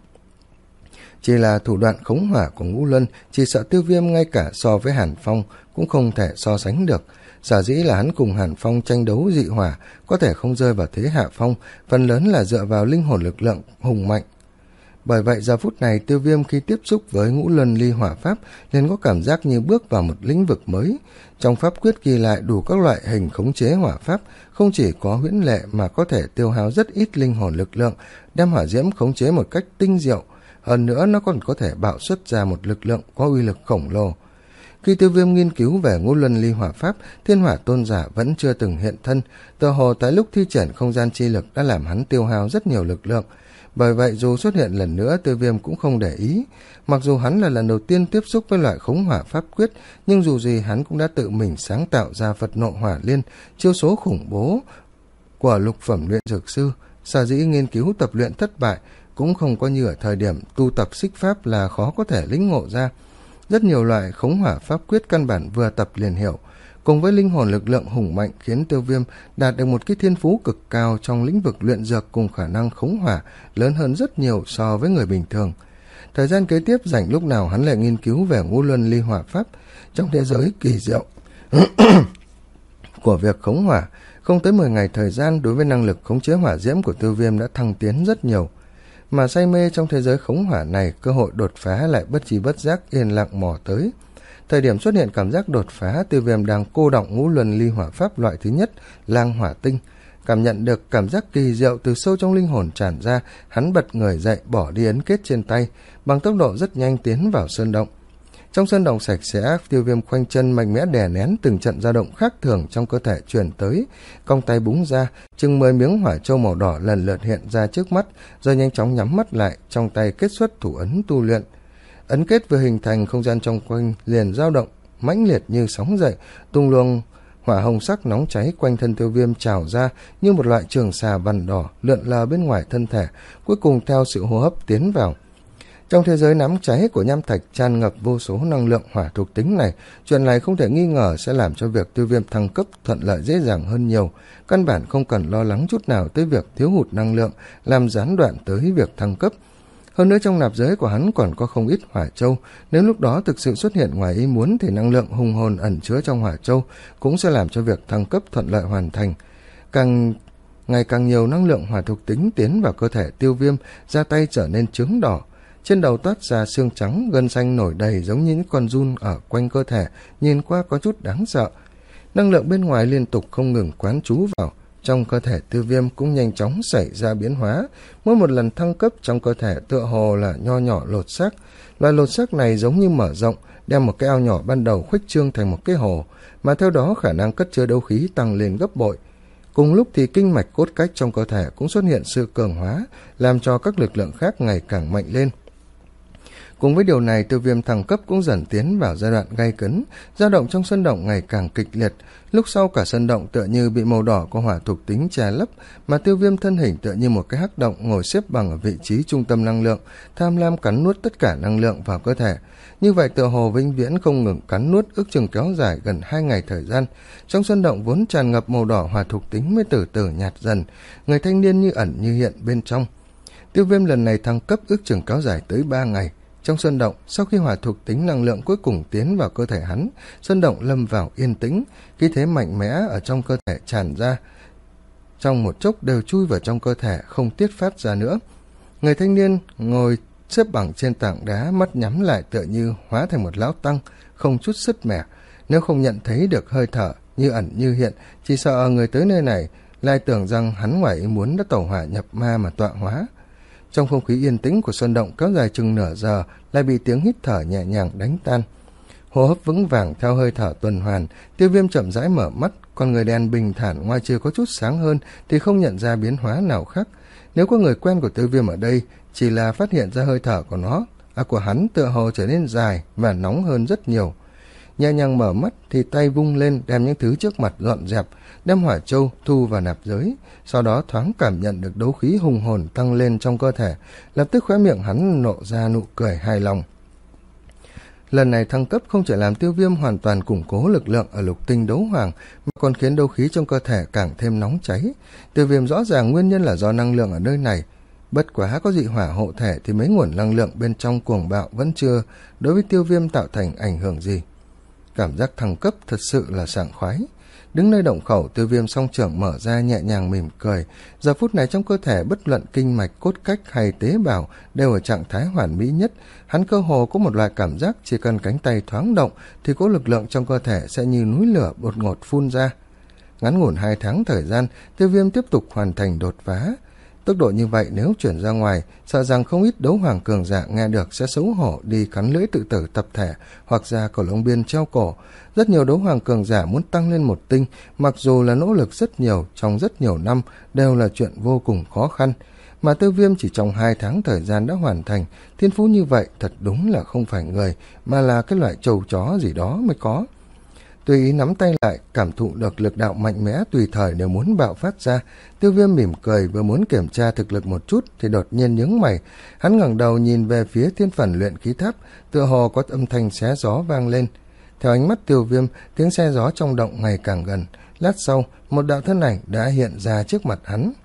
Chỉ là thủ đoạn khống hỏa của ngũ luân, chỉ sợ Tiêu Viêm ngay cả so với Hàn Phong cũng không thể so sánh được. Sở dĩ là hắn cùng Hàn Phong tranh đấu dị hỏa có thể không rơi vào thế hạ phong, phần lớn là dựa vào linh hồn lực lượng hùng mạnh. Bởi vậy giờ phút này Tiêu Viêm khi tiếp xúc với ngũ luân ly hỏa pháp liền có cảm giác như bước vào một lĩnh vực mới. Trong pháp quyết ghi lại đủ các loại hình khống chế hỏa pháp, không chỉ có huyễn lệ mà có thể tiêu hao rất ít linh hồn lực lượng, đem hỏa diễm khống chế một cách tinh diệu. Hơn nữa nó còn có thể bạo xuất ra một lực lượng có uy lực khổng lồ. Khi Tiêu Viêm nghiên cứu về ngũ luân ly hỏa pháp, Thiên Hỏa Tôn giả vẫn chưa từng hiện thân, tựa hồ tại lúc thi triển không gian chi lực đã làm hắn tiêu hao rất nhiều lực lượng. Bởi vậy dù xuất hiện lần nữa, Tiêu Viêm cũng không để ý. Mặc dù hắn là lần đầu tiên tiếp xúc với loại khống hỏa pháp quyết, nhưng dù gì hắn cũng đã tự mình sáng tạo ra Phật Nộ Hỏa Liên, chiêu số khủng bố của lục phẩm luyện dược sư. Sở dĩ nghiên cứu tập luyện thất bại cũng không có như ở thời điểm tu tập xích pháp là khó có thể lĩnh ngộ ra. Rất nhiều loại khống hỏa pháp quyết căn bản vừa tập liền hiểu, cùng với linh hồn lực lượng hùng mạnh khiến Tiêu Viêm đạt được một cái thiên phú cực cao trong lĩnh vực luyện dược cùng khả năng khống hỏa lớn hơn rất nhiều so với người bình thường. Thời gian kế tiếp rảnh lúc nào hắn lại nghiên cứu về ngũ luân ly hỏa pháp. Trong thế giới kỳ diệu của việc khống hỏa, không tới mười ngày thời gian, đối với năng lực khống chế hỏa diễm của Tiêu Viêm đã thăng tiến rất nhiều. Mà say mê trong thế giới khống hỏa này, cơ hội đột phá lại bất chi bất giác yên lặng mò tới. Thời điểm xuất hiện cảm giác đột phá, Tiêu Viêm đang cô đọng ngũ luân ly hỏa pháp loại thứ nhất, lang hỏa tinh. Cảm nhận được cảm giác kỳ diệu từ sâu trong linh hồn tràn ra, hắn bật người dậy, bỏ đi ấn kết trên tay, bằng tốc độ rất nhanh tiến vào sơn động. Trong sơn động sạch sẽ, Tiêu Viêm khoanh chân mạnh mẽ đè nén từng trận dao động khác thường trong cơ thể truyền tới, cong tay búng ra, chừng mười miếng hỏa châu màu đỏ lần lượt hiện ra trước mắt, rồi nhanh chóng nhắm mắt lại, trong tay kết xuất thủ ấn tu luyện. Ấn kết vừa hình thành, không gian trong quanh liền dao động mãnh liệt như sóng dậy, tung luồng hỏa hồng sắc nóng cháy quanh thân Tiêu Viêm trào ra như một loại trường xà vằn đỏ lượn lờ bên ngoài thân thể, cuối cùng theo sự hô hấp tiến vào. Trong thế giới nắm cháy của nham thạch tràn ngập vô số năng lượng hỏa thuộc tính này, chuyện này không thể nghi ngờ sẽ làm cho việc Tiêu Viêm thăng cấp thuận lợi dễ dàng hơn nhiều, căn bản không cần lo lắng chút nào tới việc thiếu hụt năng lượng, làm gián đoạn tới việc thăng cấp. Hơn nữa trong nạp giới của hắn còn có không ít hỏa châu, nếu lúc đó thực sự xuất hiện ngoài ý muốn thì năng lượng hùng hồn ẩn chứa trong hỏa châu cũng sẽ làm cho việc thăng cấp thuận lợi hoàn thành. Càng ngày càng nhiều năng lượng hỏa thuộc tính tiến vào cơ thể Tiêu Viêm, da tay trở nên chướng đỏ, trên đầu toát ra xương trắng, gân xanh nổi đầy giống như những con giun ở quanh cơ thể, nhìn qua có chút đáng sợ. Năng lượng bên ngoài liên tục không ngừng quán trú vào, trong cơ thể Tiêu Viêm cũng nhanh chóng xảy ra biến hóa. Mỗi một lần thăng cấp trong cơ thể tựa hồ là nho nhỏ lột xác. Loại lột xác này giống như mở rộng, đem một cái ao nhỏ ban đầu khuếch trương thành một cái hồ, mà theo đó khả năng cất chứa đấu khí tăng lên gấp bội. Cùng lúc thì kinh mạch cốt cách trong cơ thể cũng xuất hiện sự cường hóa, làm cho các lực lượng khác ngày càng mạnh lên. Cùng với điều này, Tiêu Viêm thăng cấp cũng dần tiến vào giai đoạn gay cấn, dao động trong sân động ngày càng kịch liệt. Lúc sau cả sân động tựa như bị màu đỏ của hỏa thuộc tính che lấp, mà Tiêu Viêm thân hình tựa như một cái hắc động ngồi xếp bằng ở vị trí trung tâm năng lượng, tham lam cắn nuốt tất cả năng lượng vào cơ thể. Như vậy tựa hồ vĩnh viễn không ngừng cắn nuốt, ước chừng kéo dài gần hai ngày thời gian. Trong sân động vốn tràn ngập màu đỏ hỏa thuộc tính mới từ từ nhạt dần, người thanh niên như ẩn như hiện bên trong. Tiêu Viêm lần này thăng cấp ước chừng kéo dài tới ba ngày. Trong sơn động, sau khi hỏa thuộc tính năng lượng cuối cùng tiến vào cơ thể hắn, sơn động lâm vào yên tĩnh, khí thế mạnh mẽ ở trong cơ thể tràn ra, trong một chốc đều chui vào trong cơ thể, không tiết phát ra nữa. Người thanh niên ngồi xếp bằng trên tảng đá, mắt nhắm lại tựa như hóa thành một lão tăng, không chút sứt mẻ. Nếu không nhận thấy được hơi thở như ẩn như hiện, chỉ sợ người tới nơi này lại tưởng rằng hắn ngoài ý muốn đã tẩu hỏa nhập ma mà tọa hóa. Trong không khí yên tĩnh của sơn động kéo dài chừng nửa giờ, lại bị tiếng hít thở nhẹ nhàng đánh tan. Hô hấp vững vàng theo hơi thở tuần hoàn, Tiêu Viêm chậm rãi mở mắt, con người đen bình thản, ngoài trừ có chút sáng hơn thì không nhận ra biến hóa nào khác. Nếu có người quen của Tiêu Viêm ở đây, chỉ là phát hiện ra hơi thở của nó, à của hắn tựa hồ trở nên dài và nóng hơn rất nhiều. Nhẹ nhàng mở mắt thì tay vung lên, đem những thứ trước mặt dọn dẹp, đem hỏa châu thu vào nạp giới, sau đó thoáng cảm nhận được đấu khí hùng hồn tăng lên trong cơ thể, lập tức khóe miệng hắn nộ ra nụ cười hài lòng. Lần này thăng cấp không chỉ làm Tiêu Viêm hoàn toàn củng cố lực lượng ở lục tinh đấu hoàng, mà còn khiến đấu khí trong cơ thể càng thêm nóng cháy. Tiêu Viêm rõ ràng nguyên nhân là do năng lượng ở nơi này. Bất quá có dị hỏa hộ thể thì mấy nguồn năng lượng bên trong cuồng bạo vẫn chưa đối với Tiêu Viêm tạo thành ảnh hưởng gì. Cảm giác thăng cấp thật sự là sảng khoái. Đứng nơi động khẩu, Tiêu Viêm song trưởng mở ra nhẹ nhàng mỉm cười. Giờ phút này trong cơ thể bất luận kinh mạch, cốt cách hay tế bào đều ở trạng thái hoàn mỹ nhất. Hắn cơ hồ có một loại cảm giác chỉ cần cánh tay thoáng động thì có lực lượng trong cơ thể sẽ như núi lửa đột ngột phun ra. Ngắn ngủn hai tháng thời gian, Tiêu Viêm tiếp tục hoàn thành đột phá. Tốc độ như vậy nếu chuyển ra ngoài, sợ rằng không ít đấu hoàng cường giả nghe được sẽ xấu hổ đi cắn lưỡi tự tử tập thể hoặc ra cầu lông biên treo cổ. Rất nhiều đấu hoàng cường giả muốn tăng lên một tinh, mặc dù là nỗ lực rất nhiều trong rất nhiều năm, đều là chuyện vô cùng khó khăn. Mà Tiêu Viêm chỉ trong hai tháng thời gian đã hoàn thành, thiên phú như vậy thật đúng là không phải người, mà là cái loại trâu chó gì đó mới có. Tùy ý nắm tay lại, cảm thụ được lực đạo mạnh mẽ tùy thời đều muốn bạo phát ra, Tiêu Viêm mỉm cười vừa muốn kiểm tra thực lực một chút thì đột nhiên nhướng mày. Hắn ngẩng đầu nhìn về phía thiên phần luyện khí tháp, tựa hồ có âm thanh xé gió vang lên. Theo ánh mắt Tiêu Viêm, tiếng xé gió trong động ngày càng gần. Lát sau, một đạo thân ảnh đã hiện ra trước mặt hắn.